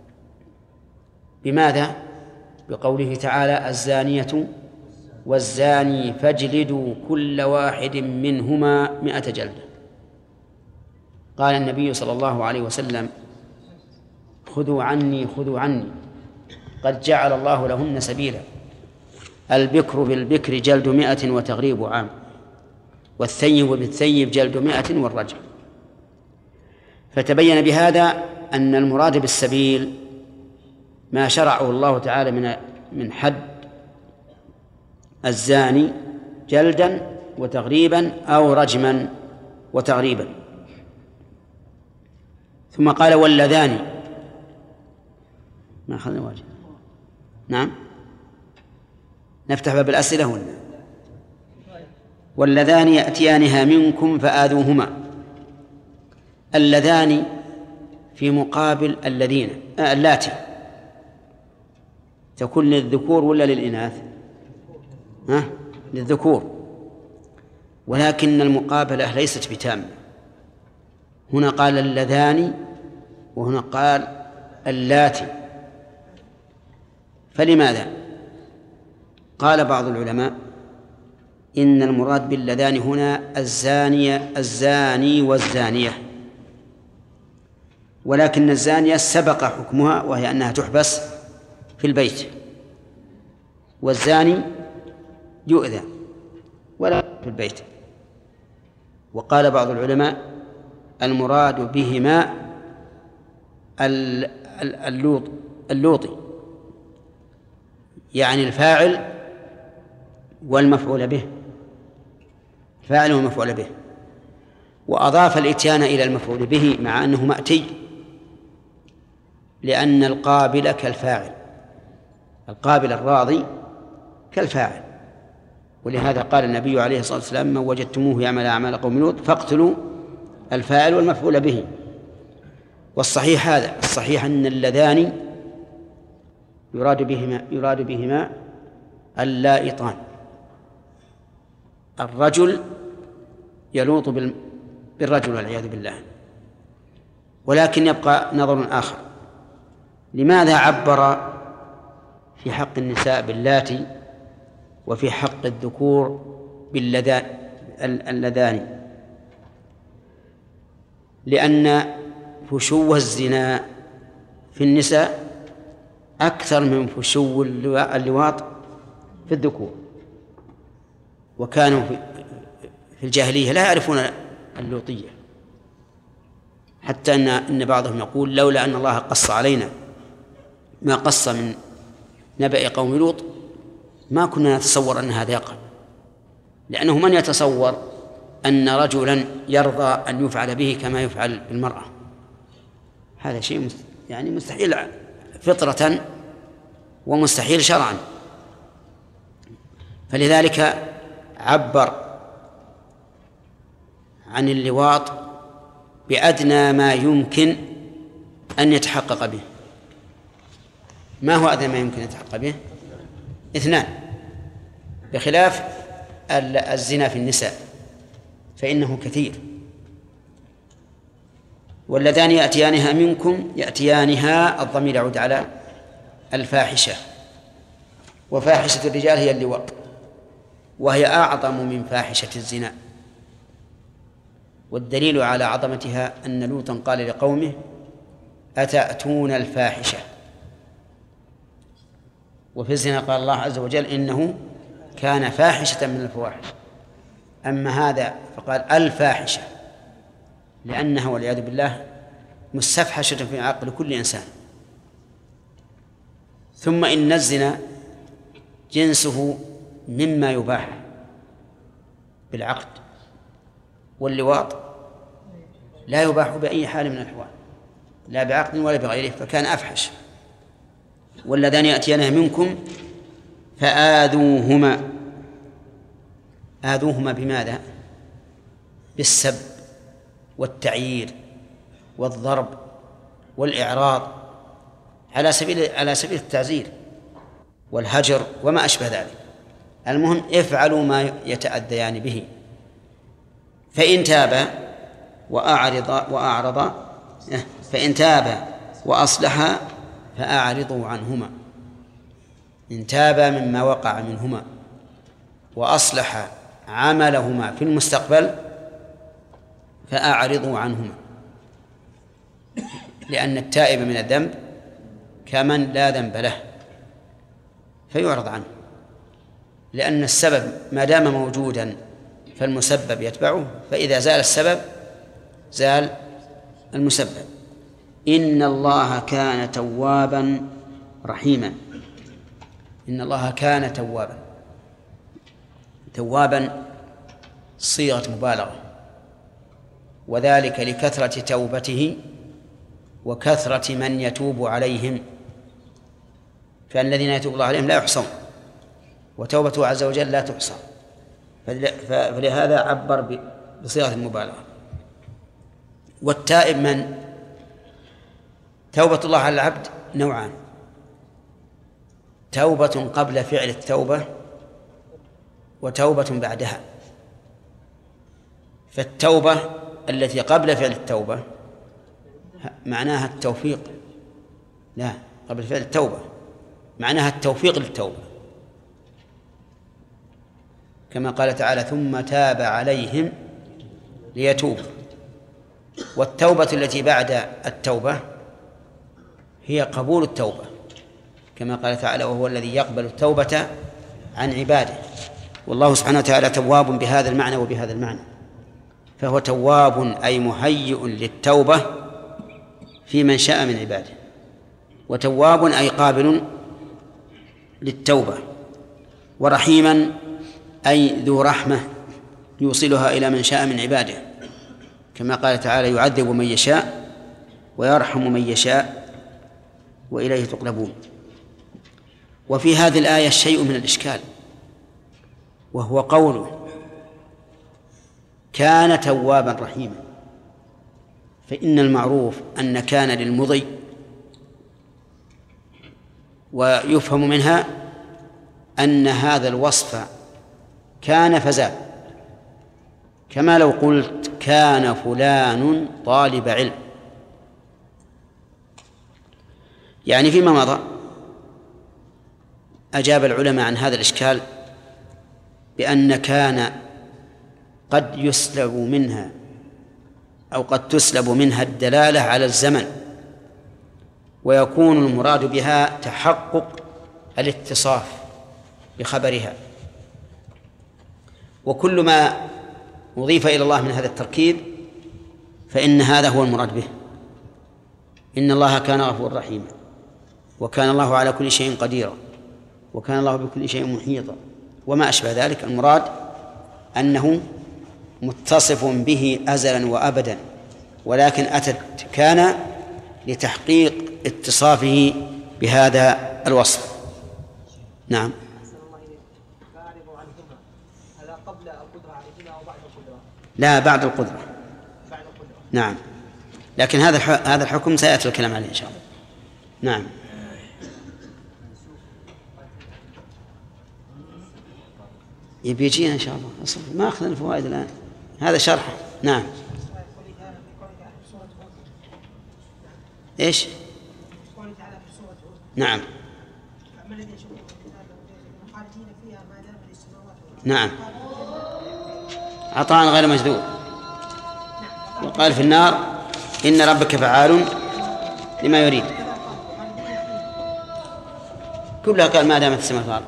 بماذا؟ بقوله تعالى الزانية والزاني فاجلدوا كل واحد منهما 100 جلدة. قال النبي صلى الله عليه وسلم خذوا عني خذوا عني قد جعل الله لهن سبيلا. البكر بالبكر جلد 100 وتغريب عام، والثيب بالثيب جلد 100 والرجم. فتبين بهذا أن المراد بالسبيل ما شرعه الله تعالى من حد الزاني جلدا وتغريبا أو رجما وتغريبا. ثم قال واللذان، ما أخذنا واجب. نعم نفتح باب الأسئلة هنا. واللذان يأتيانها منكم فآذوهما. اللذان في مقابل الذين اللاتي تكون للذكور ولا للإناث؟ للذكور، ولكن المقابلة ليست بتامة. هنا قال اللذان وهنا قال اللاتي، فلماذا؟ قال بعض العلماء إن المراد باللذان هنا الزاني والزانية، ولكن الزانية سبق حكمها وهي أنها تحبس في البيت، والزاني يؤذى ولا في البيت. وقال بعض العلماء المراد بهما اللوطي، يعني الفاعل والمفعول به، فاعل والمفعول به، وأضاف الإتيان إلى المفعول به مع أنه مأتي، لأن القابل كالفاعل، القابل الراضي كالفاعل. ولهذا قال النبي عليه الصلاة والسلام من وجدتموه يعمل أعمال قوم لوط فاقتلوا الفاعل والمفعول به. والصحيح هذا، الصحيح أن اللذان يراد بهما اللائطان، الرجل يلوط بالرجل والعياذ بالله، ولكن يبقى نظر آخر: لماذا عبر في حق النساء باللاتي وفي حق الذكور باللذان؟ لأن فشو الزنا في النساء أكثر من فشو اللواط في الذكور، وكانوا في الجاهلية لا يعرفون اللوطية، حتى أن بعضهم يقول: لولا أن الله قص علينا ما قص من نبأ قوم لوط ما كنا نتصور أن هذا يقع، لأنه من يتصور أن رجلا يرضى أن يفعل به كما يفعل بالمرأة؟ هذا شيء يعني مستحيل فطرة ومستحيل شرعا. فلذلك عبر عن اللواط بأدنى ما يمكن أن يتحقق به. ما هو أدنى ما يمكن أن يتحقق به؟ 2، بخلاف الزنا في النساء فإنه كثير. واللذان يأتيانها منكم، يأتيانها الضمير يعود على الفاحشة، وفاحشة الرجال هي اللواط، وهي أعظم من فاحشة الزنا. والدليل على عظمتها أن لوطا قال لقومه: أتأتون الفاحشة. وفي الزنا قال الله عز وجل: إنه كان فاحشة من الفواحش. أما هذا فقال الفاحشة، لأنها والعياذ بالله مستفحشة في عقل كل إنسان. ثم إن الزنا جنسه مما يباح بالعقد، واللواط لا يباح بأي حال من الأحوال، لا بعقد ولا بغيره، فكان أفحش. واللذان يأتيانها منكم فآذوهما. آذوهما بماذا؟ بالسب والتعيير والضرب والإعراض على سبيل التعزير والهجر وما أشبه ذلك. المهم افعلوا ما يتأذيان به. فإن تابا فإن تابا وأصلحا فأعرضوا عنهما. إن تابا مما وقع منهما وأصلح عملهما في المستقبل فأعرضوا عنهما، لأن التائب من الذنب كمن لا ذنب له، فيعرض عنه، لأن السبب ما دام موجودا فالمسبب يتبعه، فإذا زال السبب زال المسبب. إن الله كان توابا رحيما. إن الله كان توابا صيغة مبالغة، وذلك لكثرة توبته وكثرة من يتوب عليهم، فالذين يتوب الله عليهم لا يحصون، وتوبته عز وجل لا تحصى، فلهذا عبر بصيغة المبالغة. والتائب من؟ توبة الله على العبد نوعان: توبة قبل فعل التوبة وتوبة بعدها. فالتوبة التي قبل فعل التوبة معناها التوفيق، لا، قبل فعل التوبة معناها التوفيق للتوبة، كما قال تعالى: ثم تاب عليهم ليتوبوا. والتوبة التي بعد التوبة هي قبول التوبة، كما قال تعالى: وهو الذي يقبل التوبة عن عباده. والله سبحانه وتعالى تواب بهذا المعنى وبهذا المعنى، فهو تواب أي مهيئ للتوبة في من شاء من عباده، وتواب أي قابل للتوبة، ورحيما أي ذو رحمة يوصلها إلى من شاء من عباده، كما قال تعالى: يعذب من يشاء ويرحم من يشاء وإليه تقلبون. وفي هذه الآية شيء من الإشكال، وهو قوله كان توابا رحيما. فإن المعروف أن كان للمضي، ويفهم منها أن هذا الوصف كان فزال، كما لو قلت كان فلان طالب علم، يعني فيما مضى أجاب العلماء عن هذا الإشكال بأن كان قد يسلب منها أو قد تسلب منها الدلالة على الزمن، ويكون المراد بها تحقق الاتصاف بخبرها، وكل ما أضيف إلى الله من هذا التركيب فإن هذا هو المراد به. إن الله كان غفورا رحيما، وكان الله على كل شيء قديرا، وكان الله بكل شيء محيطا، وما أشبه ذلك. المراد أنه متصف به أزلا وأبدا، ولكن أتت كان لتحقيق اتصافه بهذا الوصف. نعم. أحسن الله إليك. فأعرض عنهما، هذا قبل القدرة عليهما أو بعد القدرة؟ لا، بعد القدرة. بعد القدرة. نعم، لكن هذا الحكم سيأتي الكلام عليه إن شاء الله. نعم. يبيجينا إن شاء الله، أصلا ما أخذنا الفوائد الآن، هذا شرح. نعم. إيش؟ نعم. نعم، عطاء غير مجذوب. وقال في النار إن ربك فعال لما يريد، كلها قال ما دامت السماء والأرض.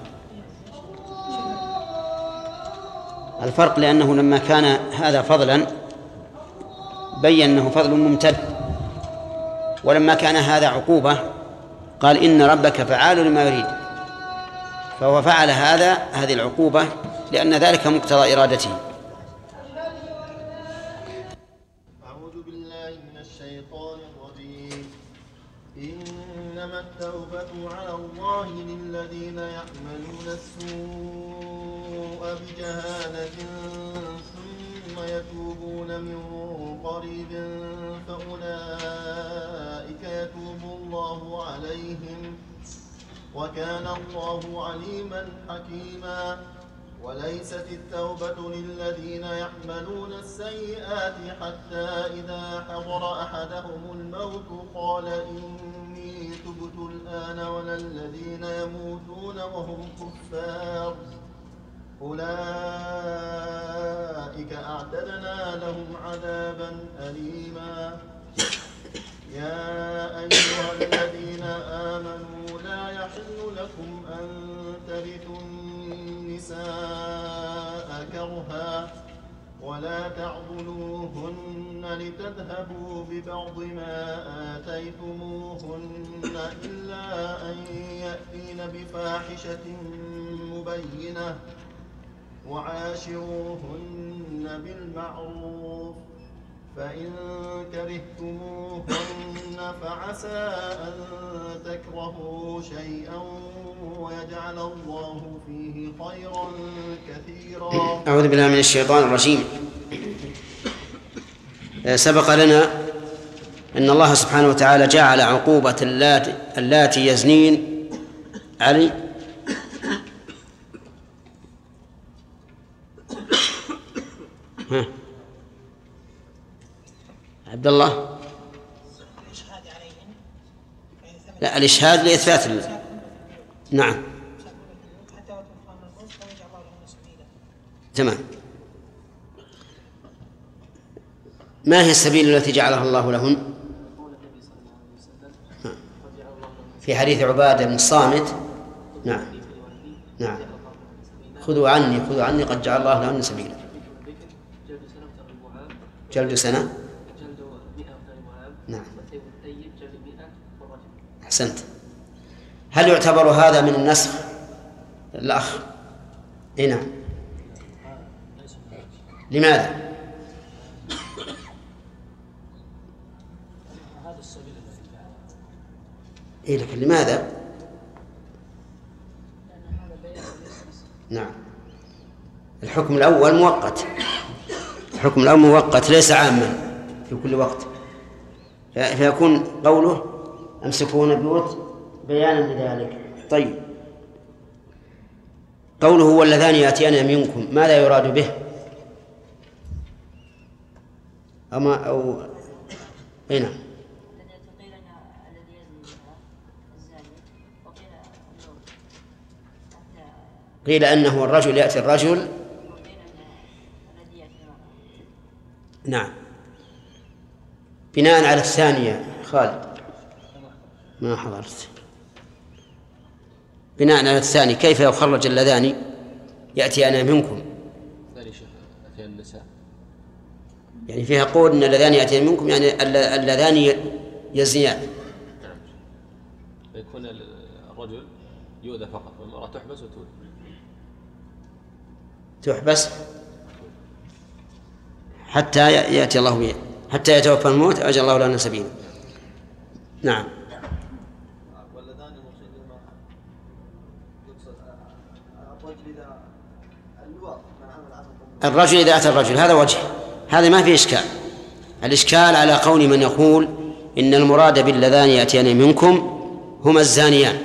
الفرق لأنه لما كان هذا فضلا بين أنه فضل ممتد، ولما كان هذا عقوبة قال إن ربك فعال لما يريد، فهو فعل هذه العقوبة لأن ذلك مقتضى إرادته. أعوذ بالله من الشيطان الرجيم. إنما التوبة على الله للذين يعملون السوء بجهالة ثم يتوبون من قريب فأولئك يتوب الله عليهم، وكان الله عليما حكيما. وليست التوبة للذين يعملون السيئات حتى إذا حضر أحدهم الموت قال إني تبت الآن، ولا الذين يموتون وهم كفار أولئك أعتدنا لهم عذابا أليما. يا أيها الذين آمنوا لا يحل لكم أن ترثوا النساء كرها ولا تعضلوهن لتذهبوا ببعض ما آتيتموهن إلا أن يأتين بفاحشة مبينة وعاشروهن بالمعروف، فإن كرهتموهن فعسى أن تكرهوا شيئا ويجعل الله فيه خيرا كثيرا. أعوذ بالله من الشيطان الرجيم. سبق لنا أن الله سبحانه وتعالى جعل عقوبة اللاتي يزنين علي عبد الله. لا، الإشهاد لإثبات نعم تمام. ما هي السبيل التي جعلها الله لهن؟ في حديث عبادة بن الصامت. نعم نعم، خذوا عني قد جعل الله لهن سبيلا. جلد سنة. نعم أحسنت. هل يعتبر هذا من النسخ؟ الأخ نعم. لماذا؟ إيه لكن لماذا؟ نعم، الحكم الأول مؤقت، الحكم الأول مؤقت ليس عاما في كل وقت، فيكون قوله أمسكون البيوت بيانا لذلك. طيب، قوله واللذان يأتيان منكم ماذا يراد به؟ أو هنا قيل أنه الرجل يأتي الرجل. نعم، بناء على الثانية. خالد ما حضرت. بناء على الثاني كيف يخرج اللذان يأتيان منكم؟ ثاني شيخ أتيان النساء، يعني فيها قول أن اللذان يأتيان منكم، يعني اللذان يزنيان. نعم، يكون الرجل يؤذى فقط والمرأة تحبس وتؤذى. تحبس حتى يأتي الله به، حتى يتوفى الموت أجل الله لنا سبيلا. نعم. واللذان المصيبهما يقصد الرجل إذا اللواط من عمل عمل الرجل إذا أتى الرجل، هذا وجه، هذا ما فيه إشكال. الإشكال على قول من يقول إن المراد باللذان يأتيان منكم هما الزانيان.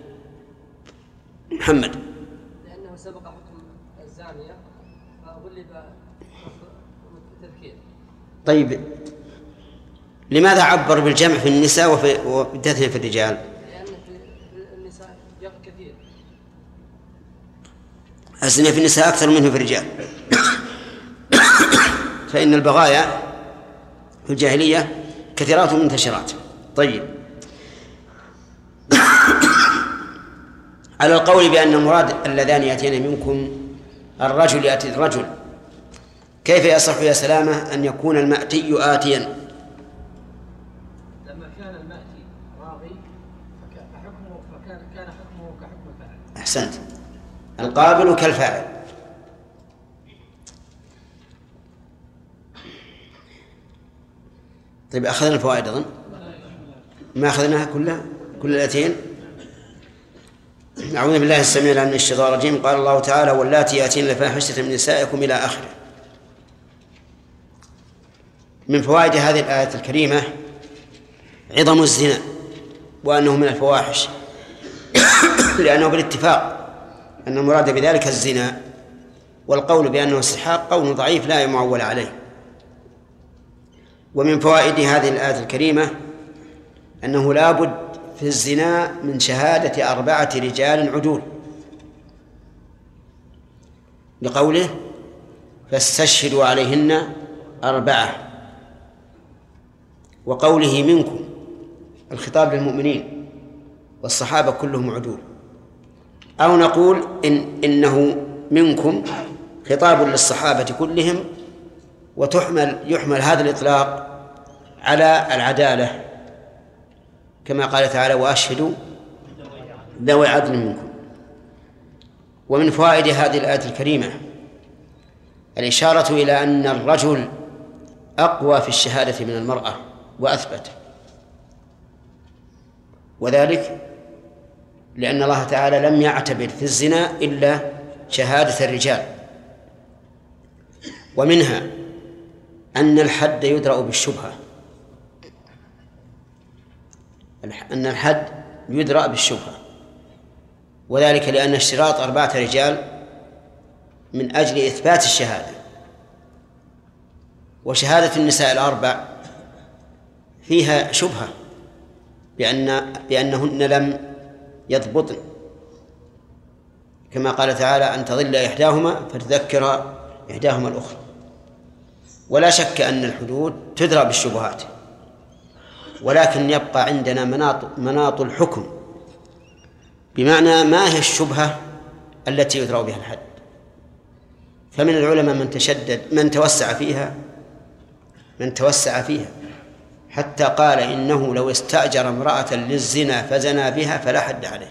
محمد. لأنه سبق حكم الزانية فغلب التذكير. طيب لماذا عبر بالجمع في النساء وبالتثنية في الرجال؟ لأن في النساء كثير. الزنا في النساء أكثر منه في الرجال. فإن البغايا في الجاهلية كثيرات منتشرات. طيب على القول بأن المراد اللذان يأتيان منكم الرجل يأتي الرجل، كيف يصح يا سلامة أن يكون المأتي آتيا؟ لما كان المأتي راغي كان حكمه كحكم الفاعل. أحسنت، القابل كالفاعل. طيب أخذنا الفوائد أظن؟ ما أخذناها كلها كل الآتين؟ أعوذ بالله السميع العليم من الشيطان الرجيم. قال الله تعالى واللاتي يأتين الفاحشة من نسائكم إلى آخره. من فوائد هذه الآية الكريمة عظم الزنا وأنه من الفواحش، لأنه بالاتفاق أن المراد بذلك الزنا، والقول بأنه استحقاق قول ضعيف لا يمعول عليه. ومن فوائد هذه الآية الكريمة أنه لا بد في الزنا من شهادة 4 رجال عدول، لقوله فاستشهدوا عليهن 4، وقوله منكم الخطاب للمؤمنين والصحابة كلهم عدول. أو نقول إنه منكم خطاب للصحابة كلهم، يحمل هذا الإطلاق على العدالة كما قال تعالى وأشهدوا ذوي عدل منكم. ومن فوائد هذه الآية الكريمة الإشارة إلى أن الرجل أقوى في الشهادة من المرأة وأثبت، وذلك لأن الله تعالى لم يعتبر في الزنا إلا شهادة الرجال. ومنها أن الحد يدرأ بالشبهة، أن الحد يدرأ بالشبهة، وذلك لأن اشتراط 4 رجال من أجل إثبات الشهادة، وشهادة النساء 4 فيها شبهة بأنهن لم يضبطن، كما قال تعالى أن تضل إحداهما فتذكر إحداهما الأخرى. ولا شك أن الحدود تدرى بالشبهات، ولكن يبقى عندنا مناط الحكم، بمعنى ما هي الشبهة التي يدرى بها الحد. فمن العلماء من توسع فيها حتى قال إنه لو استأجر امرأة للزنا فزنا بها فلا حد عليه،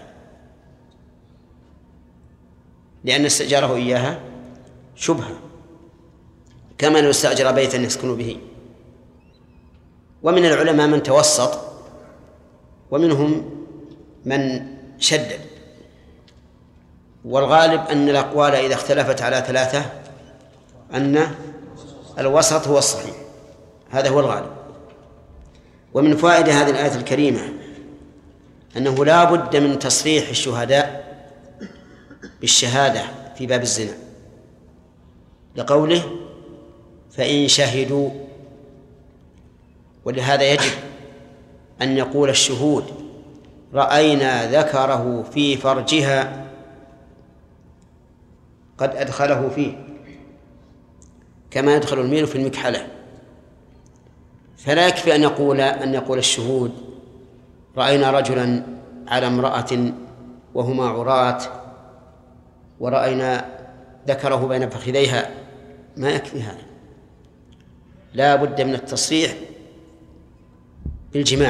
لأن استئجاره إياها شبهة، كما لو استأجر بيتا يسكن به. ومن العلماء من توسط، ومنهم من شدد، والغالب أن الأقوال إذا اختلفت على 3 أن الوسط هو الصحيح، هذا هو الغالب. ومن فوائد هذه الآية الكريمة أنه لا بد من تصريح الشهداء بالشهادة في باب الزنا، لقوله فإن شهدوا. ولهذا يجب أن يقول الشهود رأينا ذكره في فرجها قد أدخله فيه كما يدخل الميل في المكحلة، فلا يكفي أن يقول الشهود رأينا رجلا على امرأة وهما عراة ورأينا ذكره بين فخذيها، ما يكفي هذا، لا بد من التصريح بالجماع،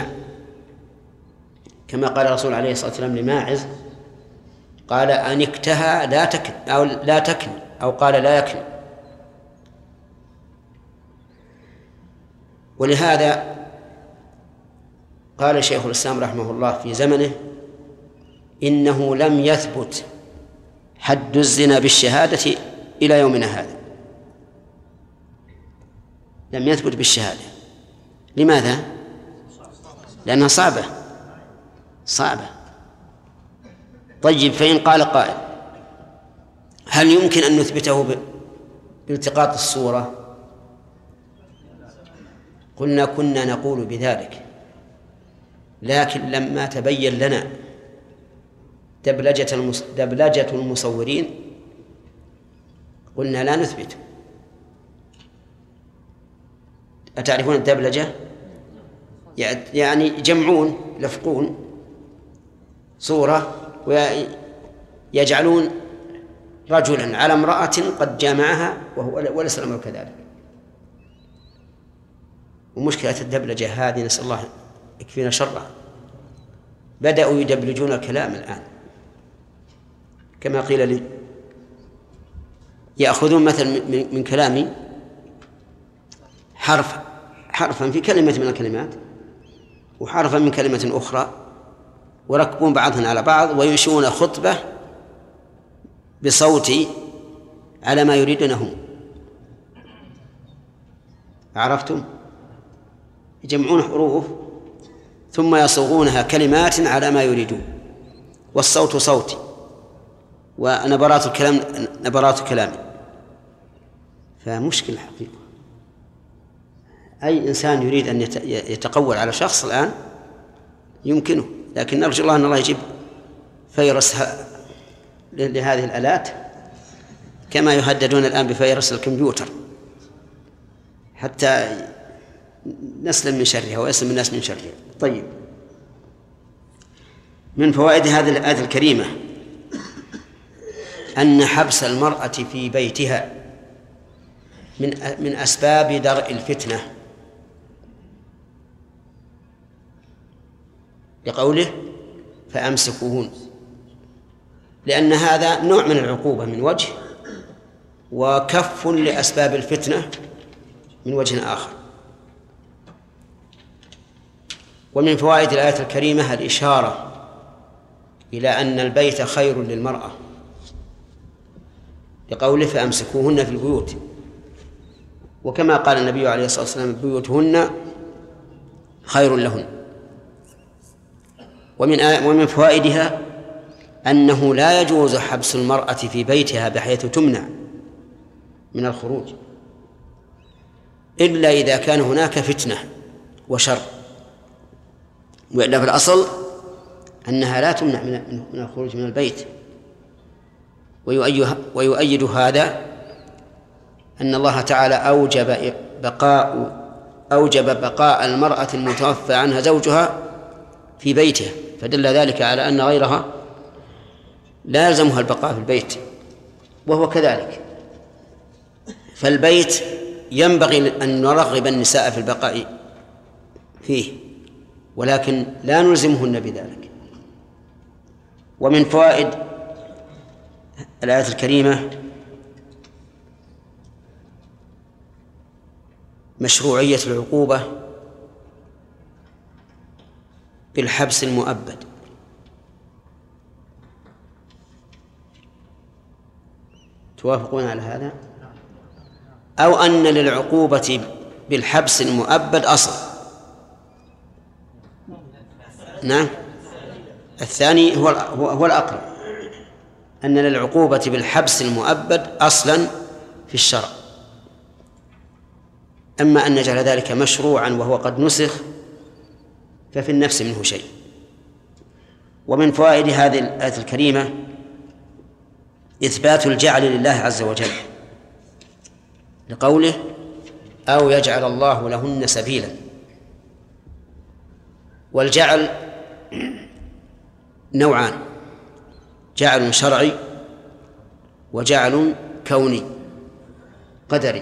كما قال الرسول عليه الصلاة والسلام لماعز قال أنكتها لا تكن أو لا تكن، أو قال لا يكن. ولهذا قال شيخ الإسلام رحمه الله في زمنه إنه لم يثبت حد الزنا بالشهادة إلى يومنا هذا، لم يثبت بالشهادة. لماذا؟ لأنها صعبة. طيب، فإن قال قائل هل يمكن أن نثبته بالتقاط الصورة؟ قلنا كنا نقول بذلك، لكن لما تبين لنا دبلجة المصورين قلنا لا نثبت. أتعرفون الدبلجة؟ يعني يجمعون يلفقون صورة ويجعلون رجلا على امرأة قد جامعها وليس الأمر كذلك. ومشكلة الدبلجة هذه نسأل الله يكفينا شرها، بدأوا يدبلجون الكلام الآن كما قيل لي، يأخذون مثلا من كلامي حرفا في كلمة من الكلمات وحرفا من كلمة أخرى وركبون بعضها على بعض وينشئون خطبة بصوتي على ما يريدونه. عرفتم؟ يجمعون حروف ثم يصوغونها كلمات على ما يريدون، والصوت صوتي ونبرات الكلام نبرات كلامي. فمشكلة حقيقة. أي إنسان يريد أن يتقول على شخص الآن يمكنه، لكن نرجو الله أن الله يجيب فيروس لهذه الآلات كما يهددون الآن بفيروس الكمبيوتر حتى نسلم من شرها ويسلم الناس من شرها. طيب، من فوائد هذه الآية الكريمة أن حبس المرأة في بيتها من أسباب درء الفتنة، لقوله فأمسكوهن، لأن هذا نوع من العقوبة من وجه، وكف لأسباب الفتنة من وجه آخر. ومن فوائد الآية الكريمة الإشارة إلى أن البيت خير للمرأة، لقوله فأمسكوهن في البيوت، وكما قال النبي عليه الصلاة والسلام بيوتهن خير لهن. ومن فوائدها أنه لا يجوز حبس المرأة في بيتها بحيث تمنع من الخروج إلا إذا كان هناك فتنة وشر، وإلا في الأصل أنها لا تمنع من الخروج من البيت. ويؤيد هذا أن الله تعالى أوجب بقاء المرأة المتوفى عنها زوجها في بيتها، فدل ذلك على أن غيرها لا يلزمها البقاء في البيت، وهو كذلك. فالبيت ينبغي أن نرغب النساء في البقاء فيه، ولكن لا نلزمهن بذلك. ومن فوائد الآية الكريمة مشروعية العقوبة بالحبس المؤبد. توافقون على هذا؟ أو أن للعقوبة بالحبس المؤبد أصل؟ نعم، الثاني هو الأقرب، أن للعقوبة بالحبس المؤبد أصلا في الشرع. أما أن نجعل ذلك مشروعا وهو قد نسخ ففي النفس منه شيء. ومن فوائد هذه الآية الكريمة إثبات الجعل لله عز وجل لقوله أو يجعل الله لهن سبيلا. والجعل نوعان: جعل شرعي وجعل كوني قدري.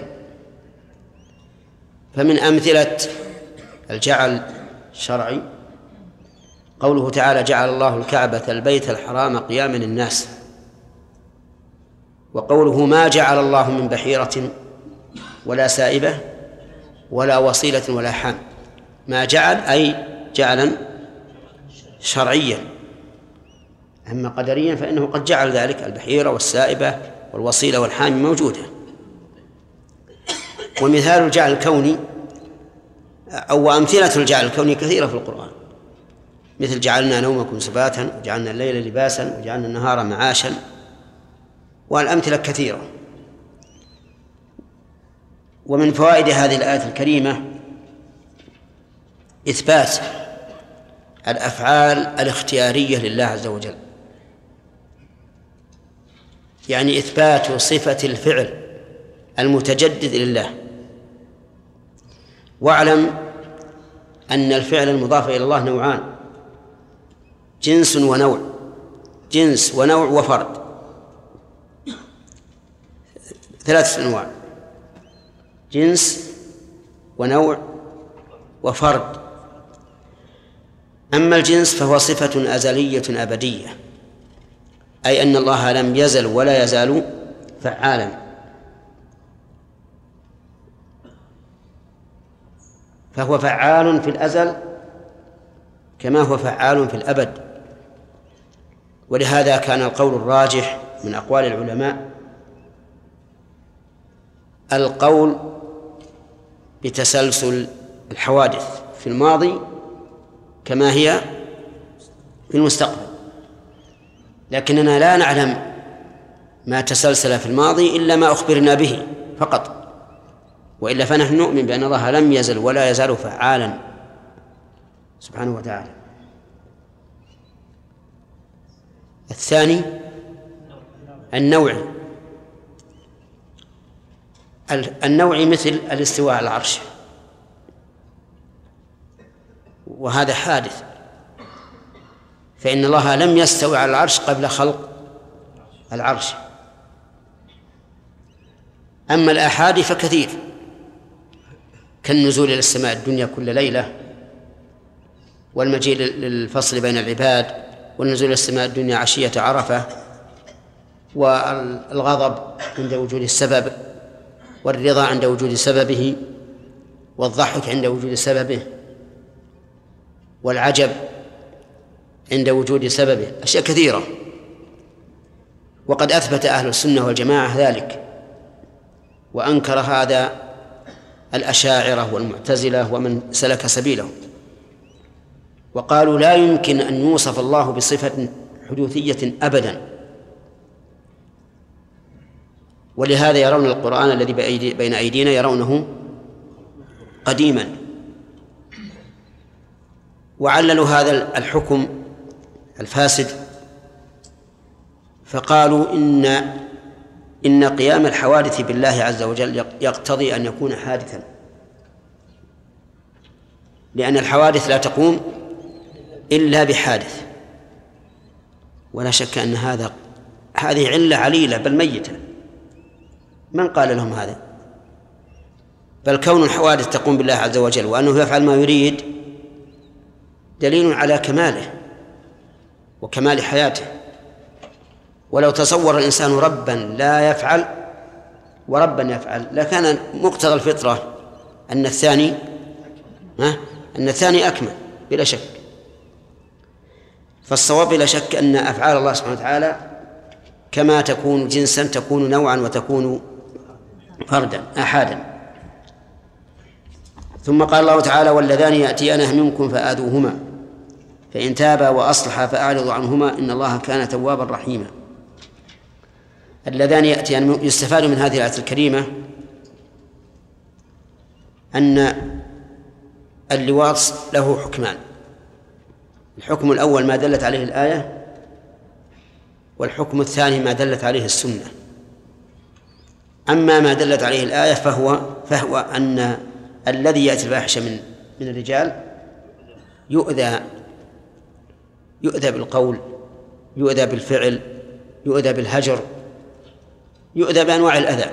فمن أمثلة الجعل الشرعي قوله تعالى: جعل الله الكعبة البيت الحرام قياما للناس. وقوله: ما جعل الله من بحيرة ولا سائبة ولا وصيلة ولا حام. ما جعل أي جعلا شرعيا، أما قدريا فإنه قد جعل ذلك، البحيرة والسائبة والوصيلة والحام موجودة. ومثال الجعل الكوني أو أمثلة الجعل الكوني كثيرة في القرآن، مثل جعلنا نومكم سباتا وجعلنا الليل لباسا وجعلنا النهار معاشا، والأمثلة كثيرة. ومن فوائد هذه الآية الكريمة إثبات الأفعال الاختيارية لله عز وجل، يعني إثبات صفة الفعل المتجدد لله. واعلم أن الفعل المضاف إلى الله نوعان: جنس ونوع. جنس ونوع وفرد، 3 أنواع: جنس ونوع وفرد. أما الجنس فهو صفة أزلية أبدية، أي أن الله لم يزل ولا يزال فعالا. فهو فعال في الأزل كما هو فعال في الأبد. ولهذا كان القول الراجح من أقوال العلماء القول بتسلسل الحوادث في الماضي كما هي في المستقبل، لكننا لا نعلم ما تسلسل في الماضي إلا ما أخبرنا به فقط، وإلا فنحن نؤمن بأن الله لم يزل ولا يزال فعالا سبحانه وتعالى. الثاني النوعي. النوعي مثل الاستواء على العرش، وهذا حادث، فإن الله لم يستوي على العرش قبل خلق العرش. أما الآحاد فكثير، كالنزول إلى السماء الدنيا كل ليلة، والمجيء للفصل بين العباد، والنزول إلى السماء الدنيا عشية عرفة، والغضب عند وجود السبب، والرضا عند وجود سببه، والضحك عند وجود سببه، والعجب عند وجود سببه، أشياء كثيرة. وقد أثبت أهل السنة والجماعة ذلك، وأنكر هذا الأشاعرة والمعتزلة ومن سلك سبيله، وقالوا لا يمكن أن يوصف الله بصفة حدوثية أبدا. ولهذا يرون القرآن الذي بين أيدينا يرونه قديما، وعللوا هذا الحكم الفاسد فقالوا إن قيام الحوادث بالله عز وجل يقتضي أن يكون حادثا، لأن الحوادث لا تقوم إلا بحادث. ولا شك أن هذه علة عليلة بل ميتة. من قال لهم هذا؟ بل كون الحوادث تقوم بالله عز وجل وأنه يفعل ما يريد دليل على كماله وكمال حياته. ولو تصور الإنسان ربا لا يفعل وربا يفعل لكان مقتضى الفطرة أن الثاني أكمل بلا شك. فالصواب بلا شك أن أفعال الله سبحانه وتعالى كما تكون جنسا تكون نوعا وتكون فردا أحادا. ثم قال الله تعالى: واللذان يأتيانه منكم فآذوهما فإن تابا وأصلحا فأعرضوا عنهما إن الله كان توابا رحيما. اللذان يأتيان يستفاد من هذه الآية الكريمة أن اللواط له حكمان. الحكم الأول ما دلت عليه الآية والحكم الثاني ما دلت عليه السنة. أما ما دلت عليه الآية فهو أن الذي يأتي الفاحشة من الرجال يؤذى بالقول، يؤذى بالفعل، يؤذى بالهجر، يؤذى بأنواع الأذى.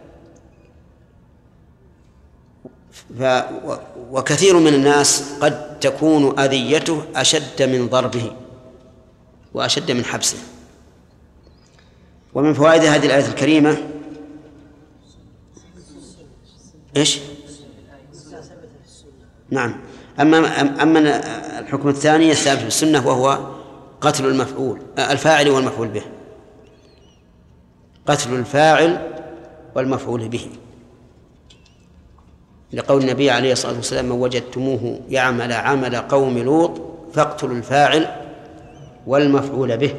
وكثير من الناس قد تكون أذيته أشد من ضربه وأشد من حبسه. ومن فوائد هذه الآية الكريمة إيش؟ نعم. أما الحكم الثاني الثابت في السنة وهو قتل الفاعل والمفعول به، قتل الفاعل والمفعول به، لقول النبي عليه الصلاة والسلام: من وجدتموه يعمل عمل قوم لوط فاقتلوا الفاعل والمفعول به.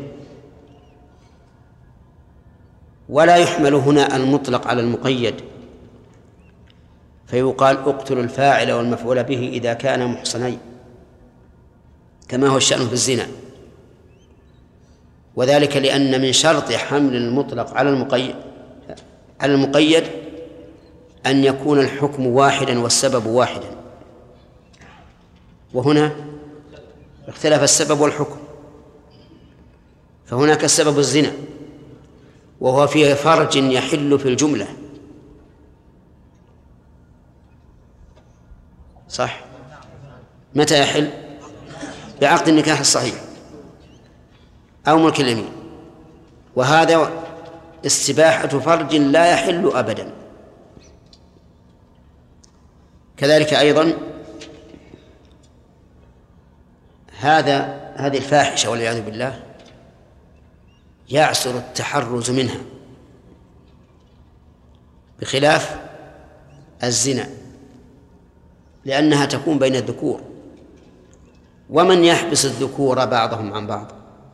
ولا يحمل هنا المطلق على المقيد، فيقال اقتلوا الفاعل والمفعول به إذا كان محصنين، كما هو الشأن في الزنا. وذلك لأن من شرط حمل المطلق على المقيد أن يكون الحكم واحدا والسبب واحدا، وهنا اختلف السبب والحكم. فهناك السبب الزنا وهو فيه فرج يحل في الجملة، صح؟ متى يحل؟ بعقد النكاح الصحيح أو ملك اليمين، وهذا استباحة فرج لا يحل أبدا. كذلك أيضا هذه الفاحشة والعياذ بالله يعسر التحرز منها، بخلاف الزنا لأنها تكون بين الذكور، ومن يحبس الذكور بعضهم عن بعض؟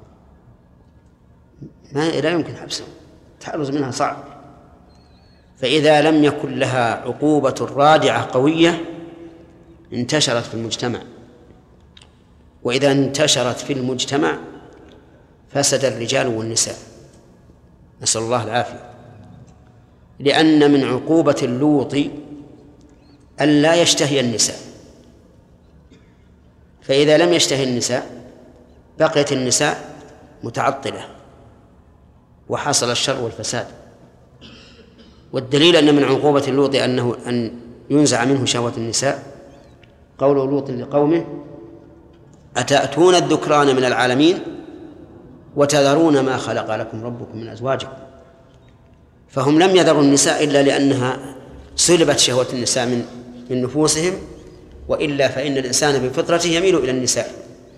لا يمكن حبسهم، التحرز منها صعب. فإذا لم يكن لها عقوبة رادعة قوية انتشرت في المجتمع، وإذا انتشرت في المجتمع فسد الرجال والنساء، نسأل الله العافية. لأن من عقوبة اللوط ألا يشتهي النساء، فإذا لم يشتهي النساء بقيت النساء متعطلة وحصل الشر والفساد. والدليل أن من عقوبة اللوط أن ينزع منه شهوة النساء قول لوط لقومه: أتأتون الذكران من العالمين وتذرون ما خلق لكم ربكم من أزواجكم. فهم لم يذروا النساء إلا لأنها سلبت شهوة النساء من نفوسهم، وإلا فإن الإنسان بفطرته يميل إلى النساء.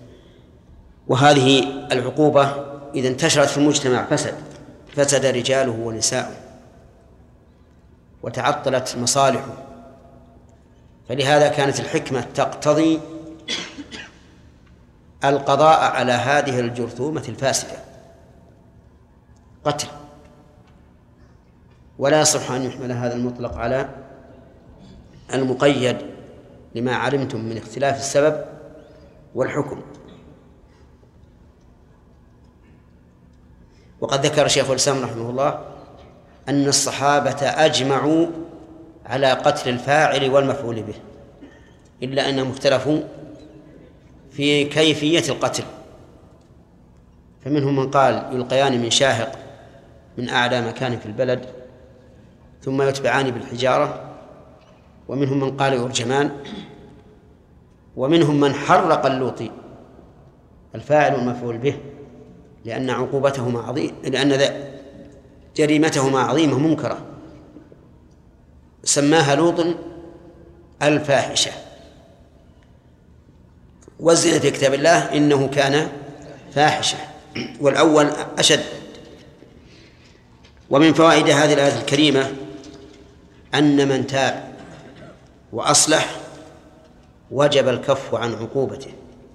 وهذه العقوبة إذا انتشرت في المجتمع فسد رجاله ونساءه وتعطلت مصالحه. فلهذا كانت الحكمة تقتضي القضاء على هذه الجرثومة الفاسدة قتل، ولا يصح أن يحمل هذا المطلق على المقيد لما علمتم من اختلاف السبب والحكم. وقد ذكر شيخ الإسلام رحمه الله أن الصحابة أجمعوا على قتل الفاعل والمفعول به، إلا أنهم اختلفوا في كيفية القتل. فمنهم من قال يلقيان من شاهق من أعلى مكان في البلد ثم يتبعان بالحجارة، ومنهم من قال يرجمان، ومنهم من حرق اللوطي الفاعل والمفعول به لأن عقوبتهما عظيمة، لأن جريمتهما عظيمة منكرة، سماها لوط الفاحشة. والزنا في كتاب الله إنه كان فاحشة، والأول أشد. ومن فوائد هذه الآية الكريمة أن من تاب وأصلح وجب الكف عن عقوبته.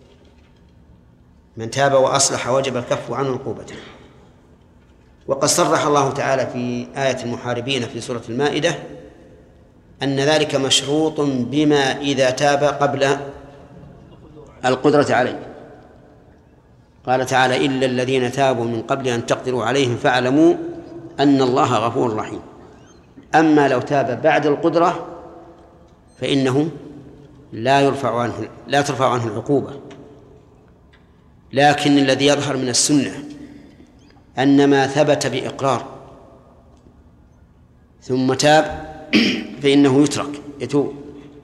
من تاب وأصلح وجب الكف عن عقوبته. وقد صرح الله تعالى في آية المحاربين في سورة المائدة أن ذلك مشروط بما إذا تاب قبل القدرة عليه. قال تعالى: إلا الذين تابوا من قبل أن تقدروا عليهم فاعلموا أن الله غفور رحيم. أما لو تاب بعد القدرة فإنه لا ترفع عنه العقوبة. لكن الذي يظهر من السنة أن ما ثبت بإقرار ثم تاب فإنه يتوب.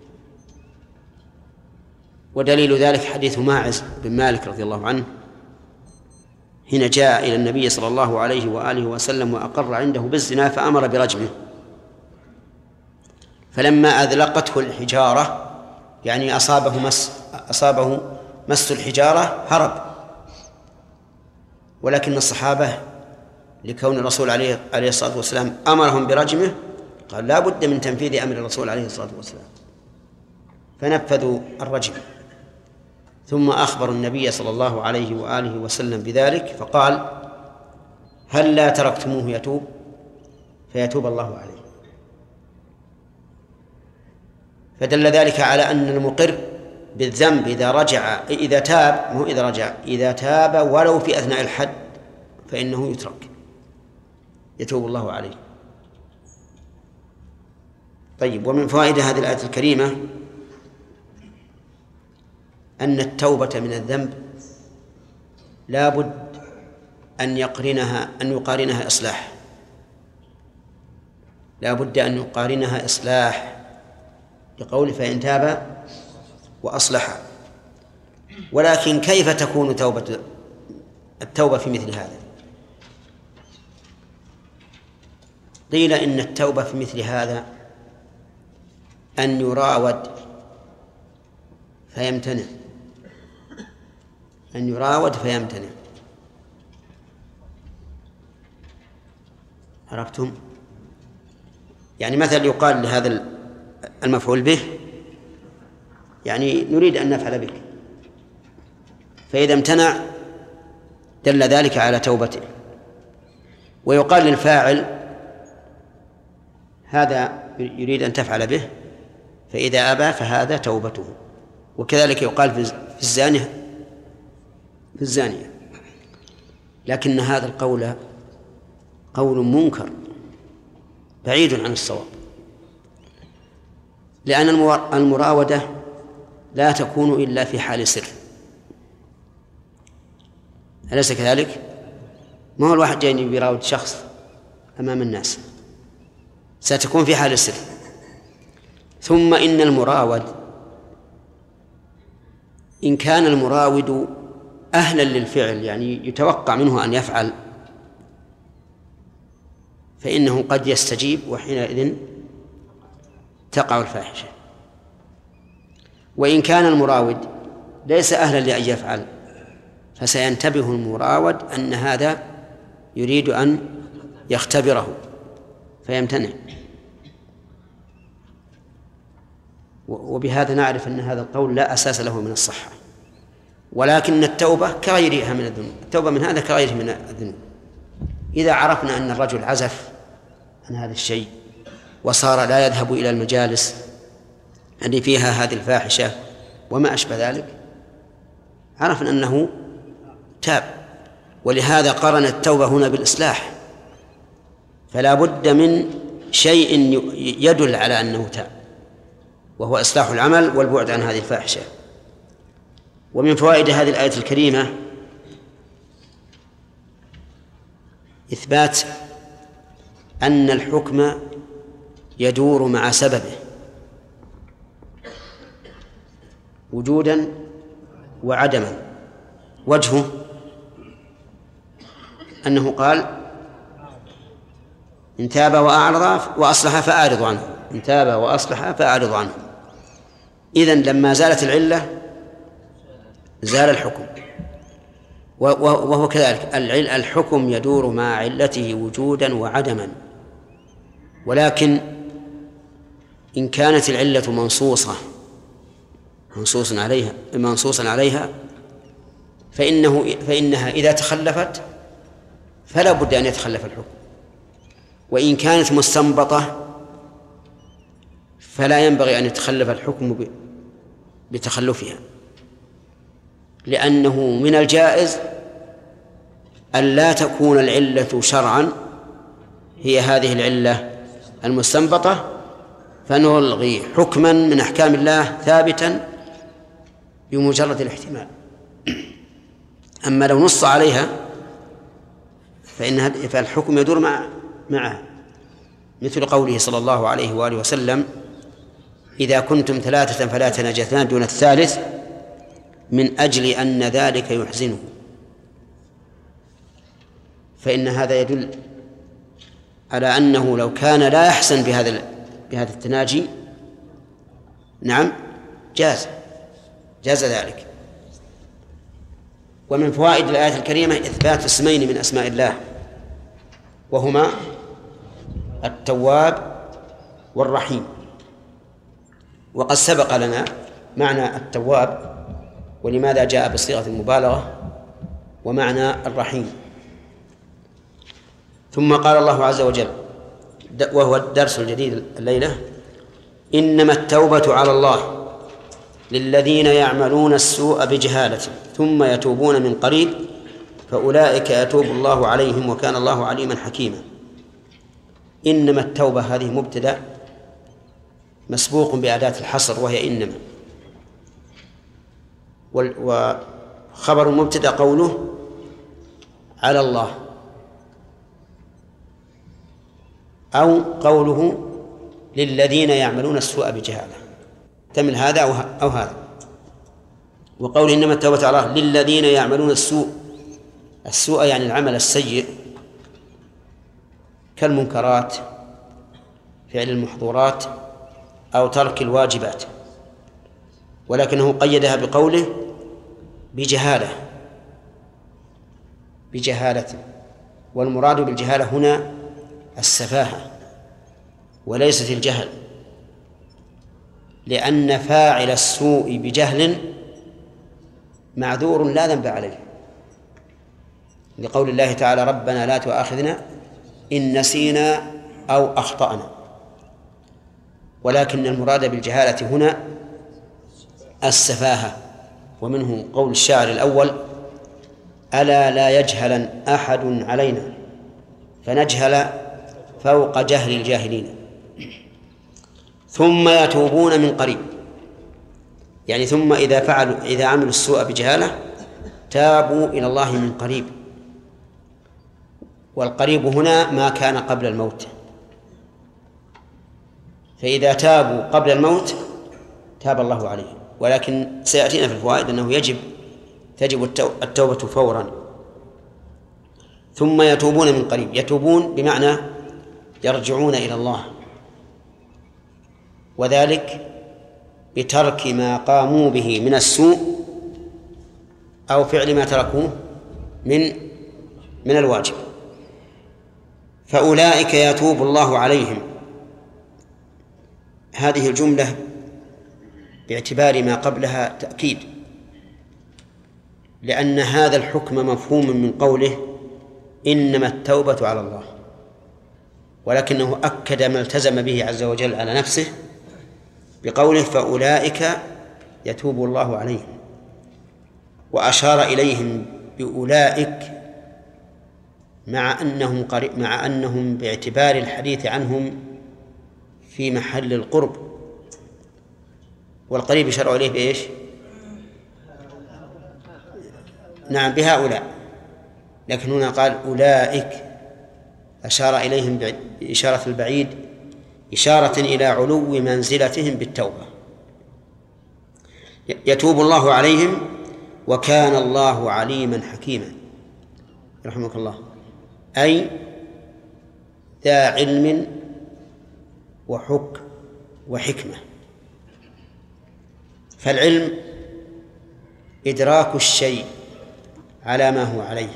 ودليل ذلك حديث ماعز بن مالك رضي الله عنه حين جاء إلى النبي صلى الله عليه وآله وسلم وأقر عنده بالزنا فأمر برجمه، فلما أذلقته الحجارة يعني أصابه مس الحجارة هرب، ولكن الصحابة لكون الرسول عليه الصلاة والسلام أمرهم برجمه قال لا بد من تنفيذ أمر الرسول عليه الصلاة والسلام، فنفذوا الرجم. ثم أخبر النبي صلى الله عليه وآله وسلم بذلك فقال: هل لا تركتموه يتوب فيتوب الله عليه. فدل ذلك على أن المقر بالذنب إذا تاب ولو في أثناء الحد فإنه يترك، يتوب الله عليه. طيب، ومن فوائد هذه الآية الكريمة أن التوبة من الذنب لا بد أن يقارنها إصلاح، لا بد أن يقارنها إصلاح، لقوله: فإن تاب وأصلح. ولكن كيف تكون التوبة في مثل هذا؟ قيل إن التوبة في مثل هذا أن يراود فيمتنع، عرفتم؟ يعني مثل يقال لهذا المفعول به يعني نريد أن نفعل بك، فإذا امتنع دل ذلك على توبته. ويقال للفاعل: هذا يريد أن تفعل به، فإذا أبى فهذا توبته. وكذلك يقال في الزانية. لكن هذا القول قول منكر بعيد عن الصواب، لأن المراودة لا تكون إلا في حال سر، أليس كذلك؟ ما هو الواحد جاي يراود شخص أمام الناس، ستكون في حال السر. ثم إن المراود إن كان المراود أهلا للفعل يعني يتوقع منه أن يفعل فإنه قد يستجيب، وحينئذ تقع الفاحشة. وإن كان المراود ليس أهلا لأن يفعل فسينتبه المراود أن هذا يريد أن يختبره فيمتنع. وبهذا نعرف أن هذا القول لا أساس له من الصحة. ولكن التوبة كغيرها من الذنوب، التوبة من هذا كغيره من الذنوب. إذا عرفنا أن الرجل عزف عن هذا الشيء وصار لا يذهب إلى المجالس التي فيها هذه الفاحشة وما أشبه ذلك، عرفنا أنه تاب. ولهذا قرن التوبة هنا بالإصلاح، فلا بد من شيء يدل على أنه تاب، وهو إصلاح العمل والبعد عن هذه الفاحشة. ومن فوائد هذه الآية الكريمة إثبات أن الحكم يدور مع سببه وجودا وعدما. وجهه أنه قال: إن تاب وأعرض وأصلح فأعرض عنه، إن تاب وأصلح فأعرض عنه. إذن لما زالت العلة زال الحكم، وهو كذلك الحكم يدور مع علته وجودا وعدما. ولكن إن كانت العلة منصوصا عليها فإنها إذا تخلفت فلا بد أن يتخلف الحكم، وإن كانت مستنبطة فلا ينبغي أن يتخلف الحكم بتخلفها، لأنه من الجائز ألا تكون العلة شرعا هي هذه العلة المستنبطة، فنلغي حكما من أحكام الله ثابتا بمجرد الاحتمال. أما لو نص عليها فالحكم يدور معه، مثل قوله صلى الله عليه وآله وسلم: إذا كنتم 3 فلا تناجثان دون الثالث، من أجل أن ذلك يحزنه. فإن هذا يدل على أنه لو كان لا يحسن بهذا التناجي، نعم، جاز ذلك. ومن فوائد الآية الكريمة إثبات اسمين من أسماء الله، وهما التواب والرحيم. وقد سبق لنا معنى التواب ولماذا جاء بصيغة المبالغة، ومعنى الرحيم. ثم قال الله عز وجل، وهو الدرس الجديد الليلة: إنما التوبة على الله للذين يعملون السوء بجهالة ثم يتوبون من قريب فأولئك يتوب الله عليهم وكان الله عليما حكيما. إنما التوبة هذه مبتدأ مسبوق بأداة الحصر وهي إنما، وخبر المبتدأ قوله على الله، أو قوله للذين يعملون السوء بجهالة، تمل هذا أو هذا. وقول إنما التوبة على الله للذين يعملون السوء يعني العمل السيء كالمنكرات، فعل المحظورات، أو ترك الواجبات، ولكنه قيدها بقوله بجهالة، والمراد بالجهالة هنا السفاهة وليست الجهل، لأن فاعل السوء بجهل معذور لا ذنب عليه، لقول الله تعالى: ربنا لا تؤاخذنا إن نسينا أو أخطأنا. ولكن المراد بالجهالة هنا السفاهة، ومنه قول الشاعر الأول: ألا لا يجهلا أحد علينا فنجهل فوق جهل الجاهلين. ثم يتوبون من قريب، يعني ثم إذا عملوا السوء بجهالة تابوا إلى الله من قريب، والقريب هنا ما كان قبل الموت، فإذا تابوا قبل الموت تاب الله عليهم. ولكن سيأتينا في الفوائد أنه تجب التوبة فورا. ثم يتوبون من قريب، يتوبون بمعنى يرجعون إلى الله، وذلك بترك ما قاموا به من السوء أو فعل ما تركوه من الواجب. فأولئك يتوب الله عليهم، هذه الجملة باعتبار ما قبلها تأكيد، لأن هذا الحكم مفهوم من قوله إنما التوبة على الله، ولكنه أكد ما التزم به عز وجل على نفسه بقوله فأولئك يتوب الله عليهم، وأشار إليهم بأولئك مع أنهم باعتبار الحديث عنهم في محل القرب، والقريب يشرع إليه بإيش؟ نعم، بهؤلاء، لكن هنا قال أولئك، أشار إليهم بإشارة البعيد، إشارة إلى علو منزلتهم بالتوبة. يتوب الله عليهم وكان الله عليما حكيما، رحمك الله، أي ذا علم وحكمة. فالعلم إدراك الشيء على ما هو عليه،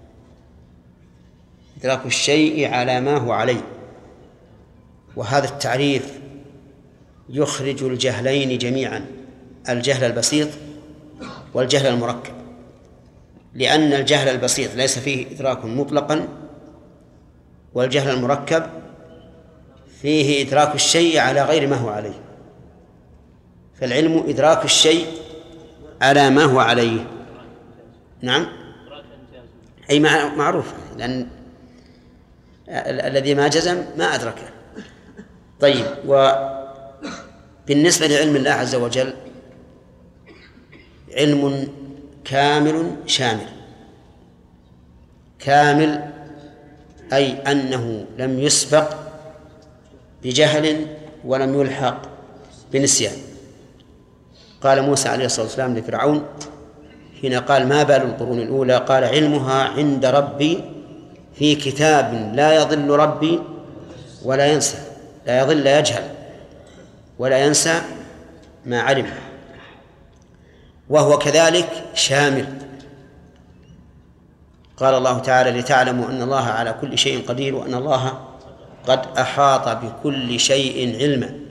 إدراك الشيء على ما هو عليه، وهذا التعريف يخرج الجهلين جميعا، الجهل البسيط والجهل المركب، لأن الجهل البسيط ليس فيه إدراك مطلقا، والجهل المركب فيه إدراك الشيء على غير ما هو عليه. فالعلم إدراك الشيء على ما هو عليه. نعم، أي معروف، لأن الذي ما جزم ما أدركه. طيب، وبالنسبة لعلم الله عز وجل علم كامل شامل. كامل أي أنه لم يسبق بجهل ولم يلحق بنسيان. قال موسى عليه الصلاة والسلام لفرعون حين قال ما بال القرون الأولى؟ قال علمها عند ربي في كتاب لا يضل ربي ولا ينسى. لا يضل لا يجهل ولا ينسى ما علم، وهو كذلك شامل. قال الله تعالى لتعلموا أن الله على كل شيء قدير وأن الله قد أحاط بكل شيء علما.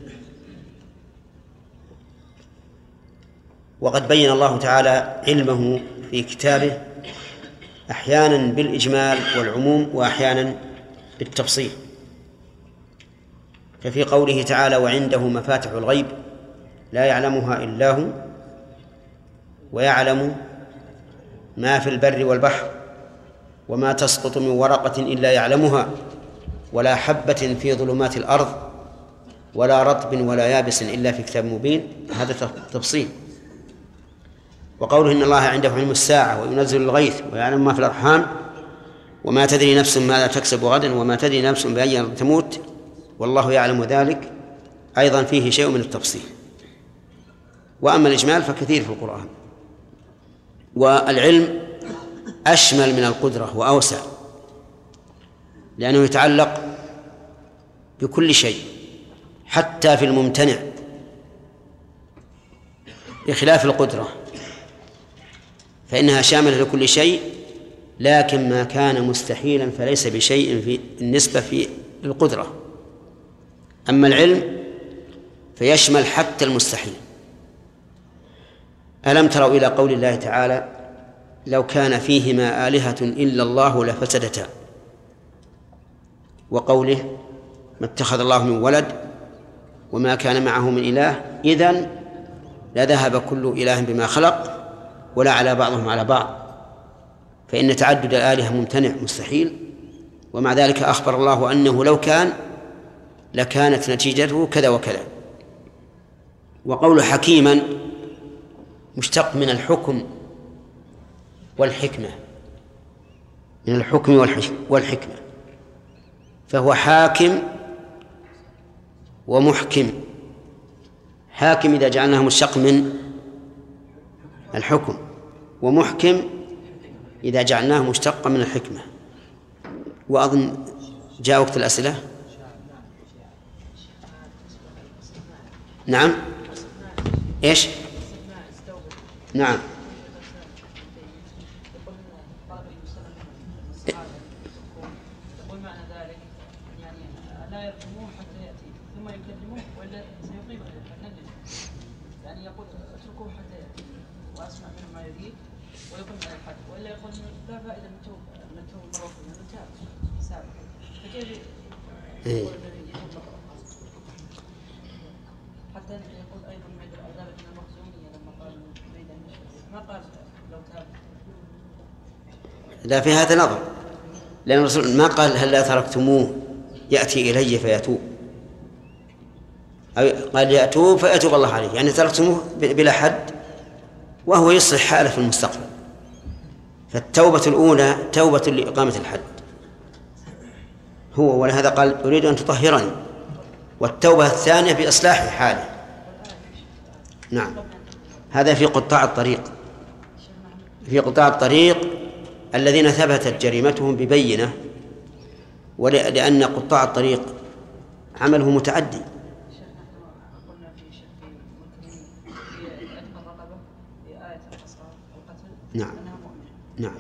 وقد بين الله تعالى علمه في كتابه أحيانا بالإجمال والعموم وأحيانا بالتفصيل، ففي قوله تعالى وعنده مفاتح الغيب لا يعلمها إلا هو ويعلم ما في البر والبحر وما تسقط من ورقة إلا يعلمها ولا حبة في ظلمات الأرض ولا رطب ولا يابس إلا في كتاب مبين. هذا تفصيل. وقوله إن الله عنده علم الساعة وينزل الغيث ويعلم ما في الأرحام وما تدري نفس ماذا تكسب غدا وما تدري نفس بأي أرض تموت والله يعلم ذلك، أيضا فيه شيء من التفصيل. وأما الإجمال فكثير في القرآن. والعلم أشمل من القدرة وأوسع، لأنه يتعلق بكل شيء حتى في الممتنع، بخلاف القدرة فإنها شاملة لكل شيء، لكن ما كان مستحيلا فليس بشيء في النسبة في القدرة. أما العلم فيشمل حتى المستحيل. ألم تروا إلى قول الله تعالى لو كان فيهما آلهة إلا الله لفسدتا، وقوله ما اتخذ الله من ولد وما كان معه من إله إذن لذهب كل إله بما خلق ولا على بعضهم على بعض، فإن تعدد الآلهة ممتنع مستحيل. ومع ذلك أخبر الله أنه لو كان لكانت نتيجته كذا وكذا. وقول حكيما مشتق من الحكم والحكمة، من الحكم والحكمة، فهو حاكم ومحكم. حاكم إذا جعلناه مشتق من الحكم، ومحكم إذا جعلناه مشتقا من الحكمة. وأظن جاء وقت الأسئلة. نعم. إيش؟ نعم. يقول معنى ذلك يعني لا يرجموه حتى يأتي ثم يكلموه ولا سيقيم يعني يقول اتركوه حتى يأتي وأسمع منه ما يريد ويقيم على الحد، ولا يقول لا فائدة من التوبة مرة من التاب سابق. فكيف يقول الذي يقول حتى يقول أيضا من العذاب من المخزومية لما قال يريد أن يشرك ما قال لو تاب. لا، في هذا نظر، لأن الرسول ما قال هل لا تركتموه يأتي إلي فيتوب، قال يأتوب فيتوب الله عليه، يعني تركتموه بلا حد وهو يصلح حاله في المستقبل. فالتوبة الأولى توبة لإقامة الحد هو، ولهذا قال أريد أن تطهرني، والتوبة الثانية بإصلاح حاله. نعم، هذا في قطاع الطريق. في قطاع الطريق الذين ثبتت جريمتهم ببينة، ولأن قطاع الطريق عمله متعدي. نعم نعم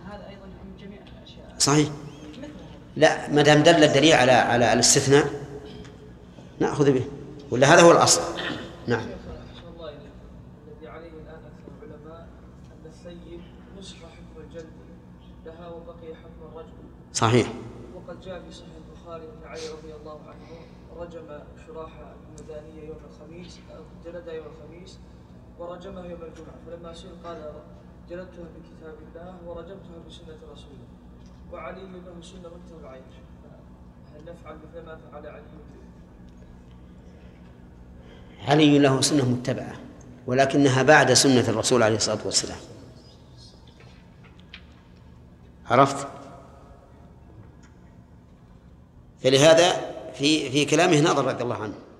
صحيح. لا، ما دام دل الدليل على الاستثناء نأخذ به، ولا هذا هو الأصل. نعم. الذي عليه الآن أكثر العلماء أن السيد نسخ حكم الجلد لها وبقي حكم الرجل. صحيح. وقد جاء في صحيح البخاري أن علي رضي الله عنه رجم شراح المدانية يوم الخميس، جلد يوم الخميس ورجمه يوم الجمعة، فلما سئل قال جلدتها بكتاب الله ورجمتها بسنة رسوله، وعلي له سنة متبعة، هل نفعل مثل ما فعل علي؟ علي له سنة متبعة ولكنها بعد سنة الرسول عليه الصلاة والسلام. عرفت؟ فلهذا في كلامه نظر رضي الله عنه.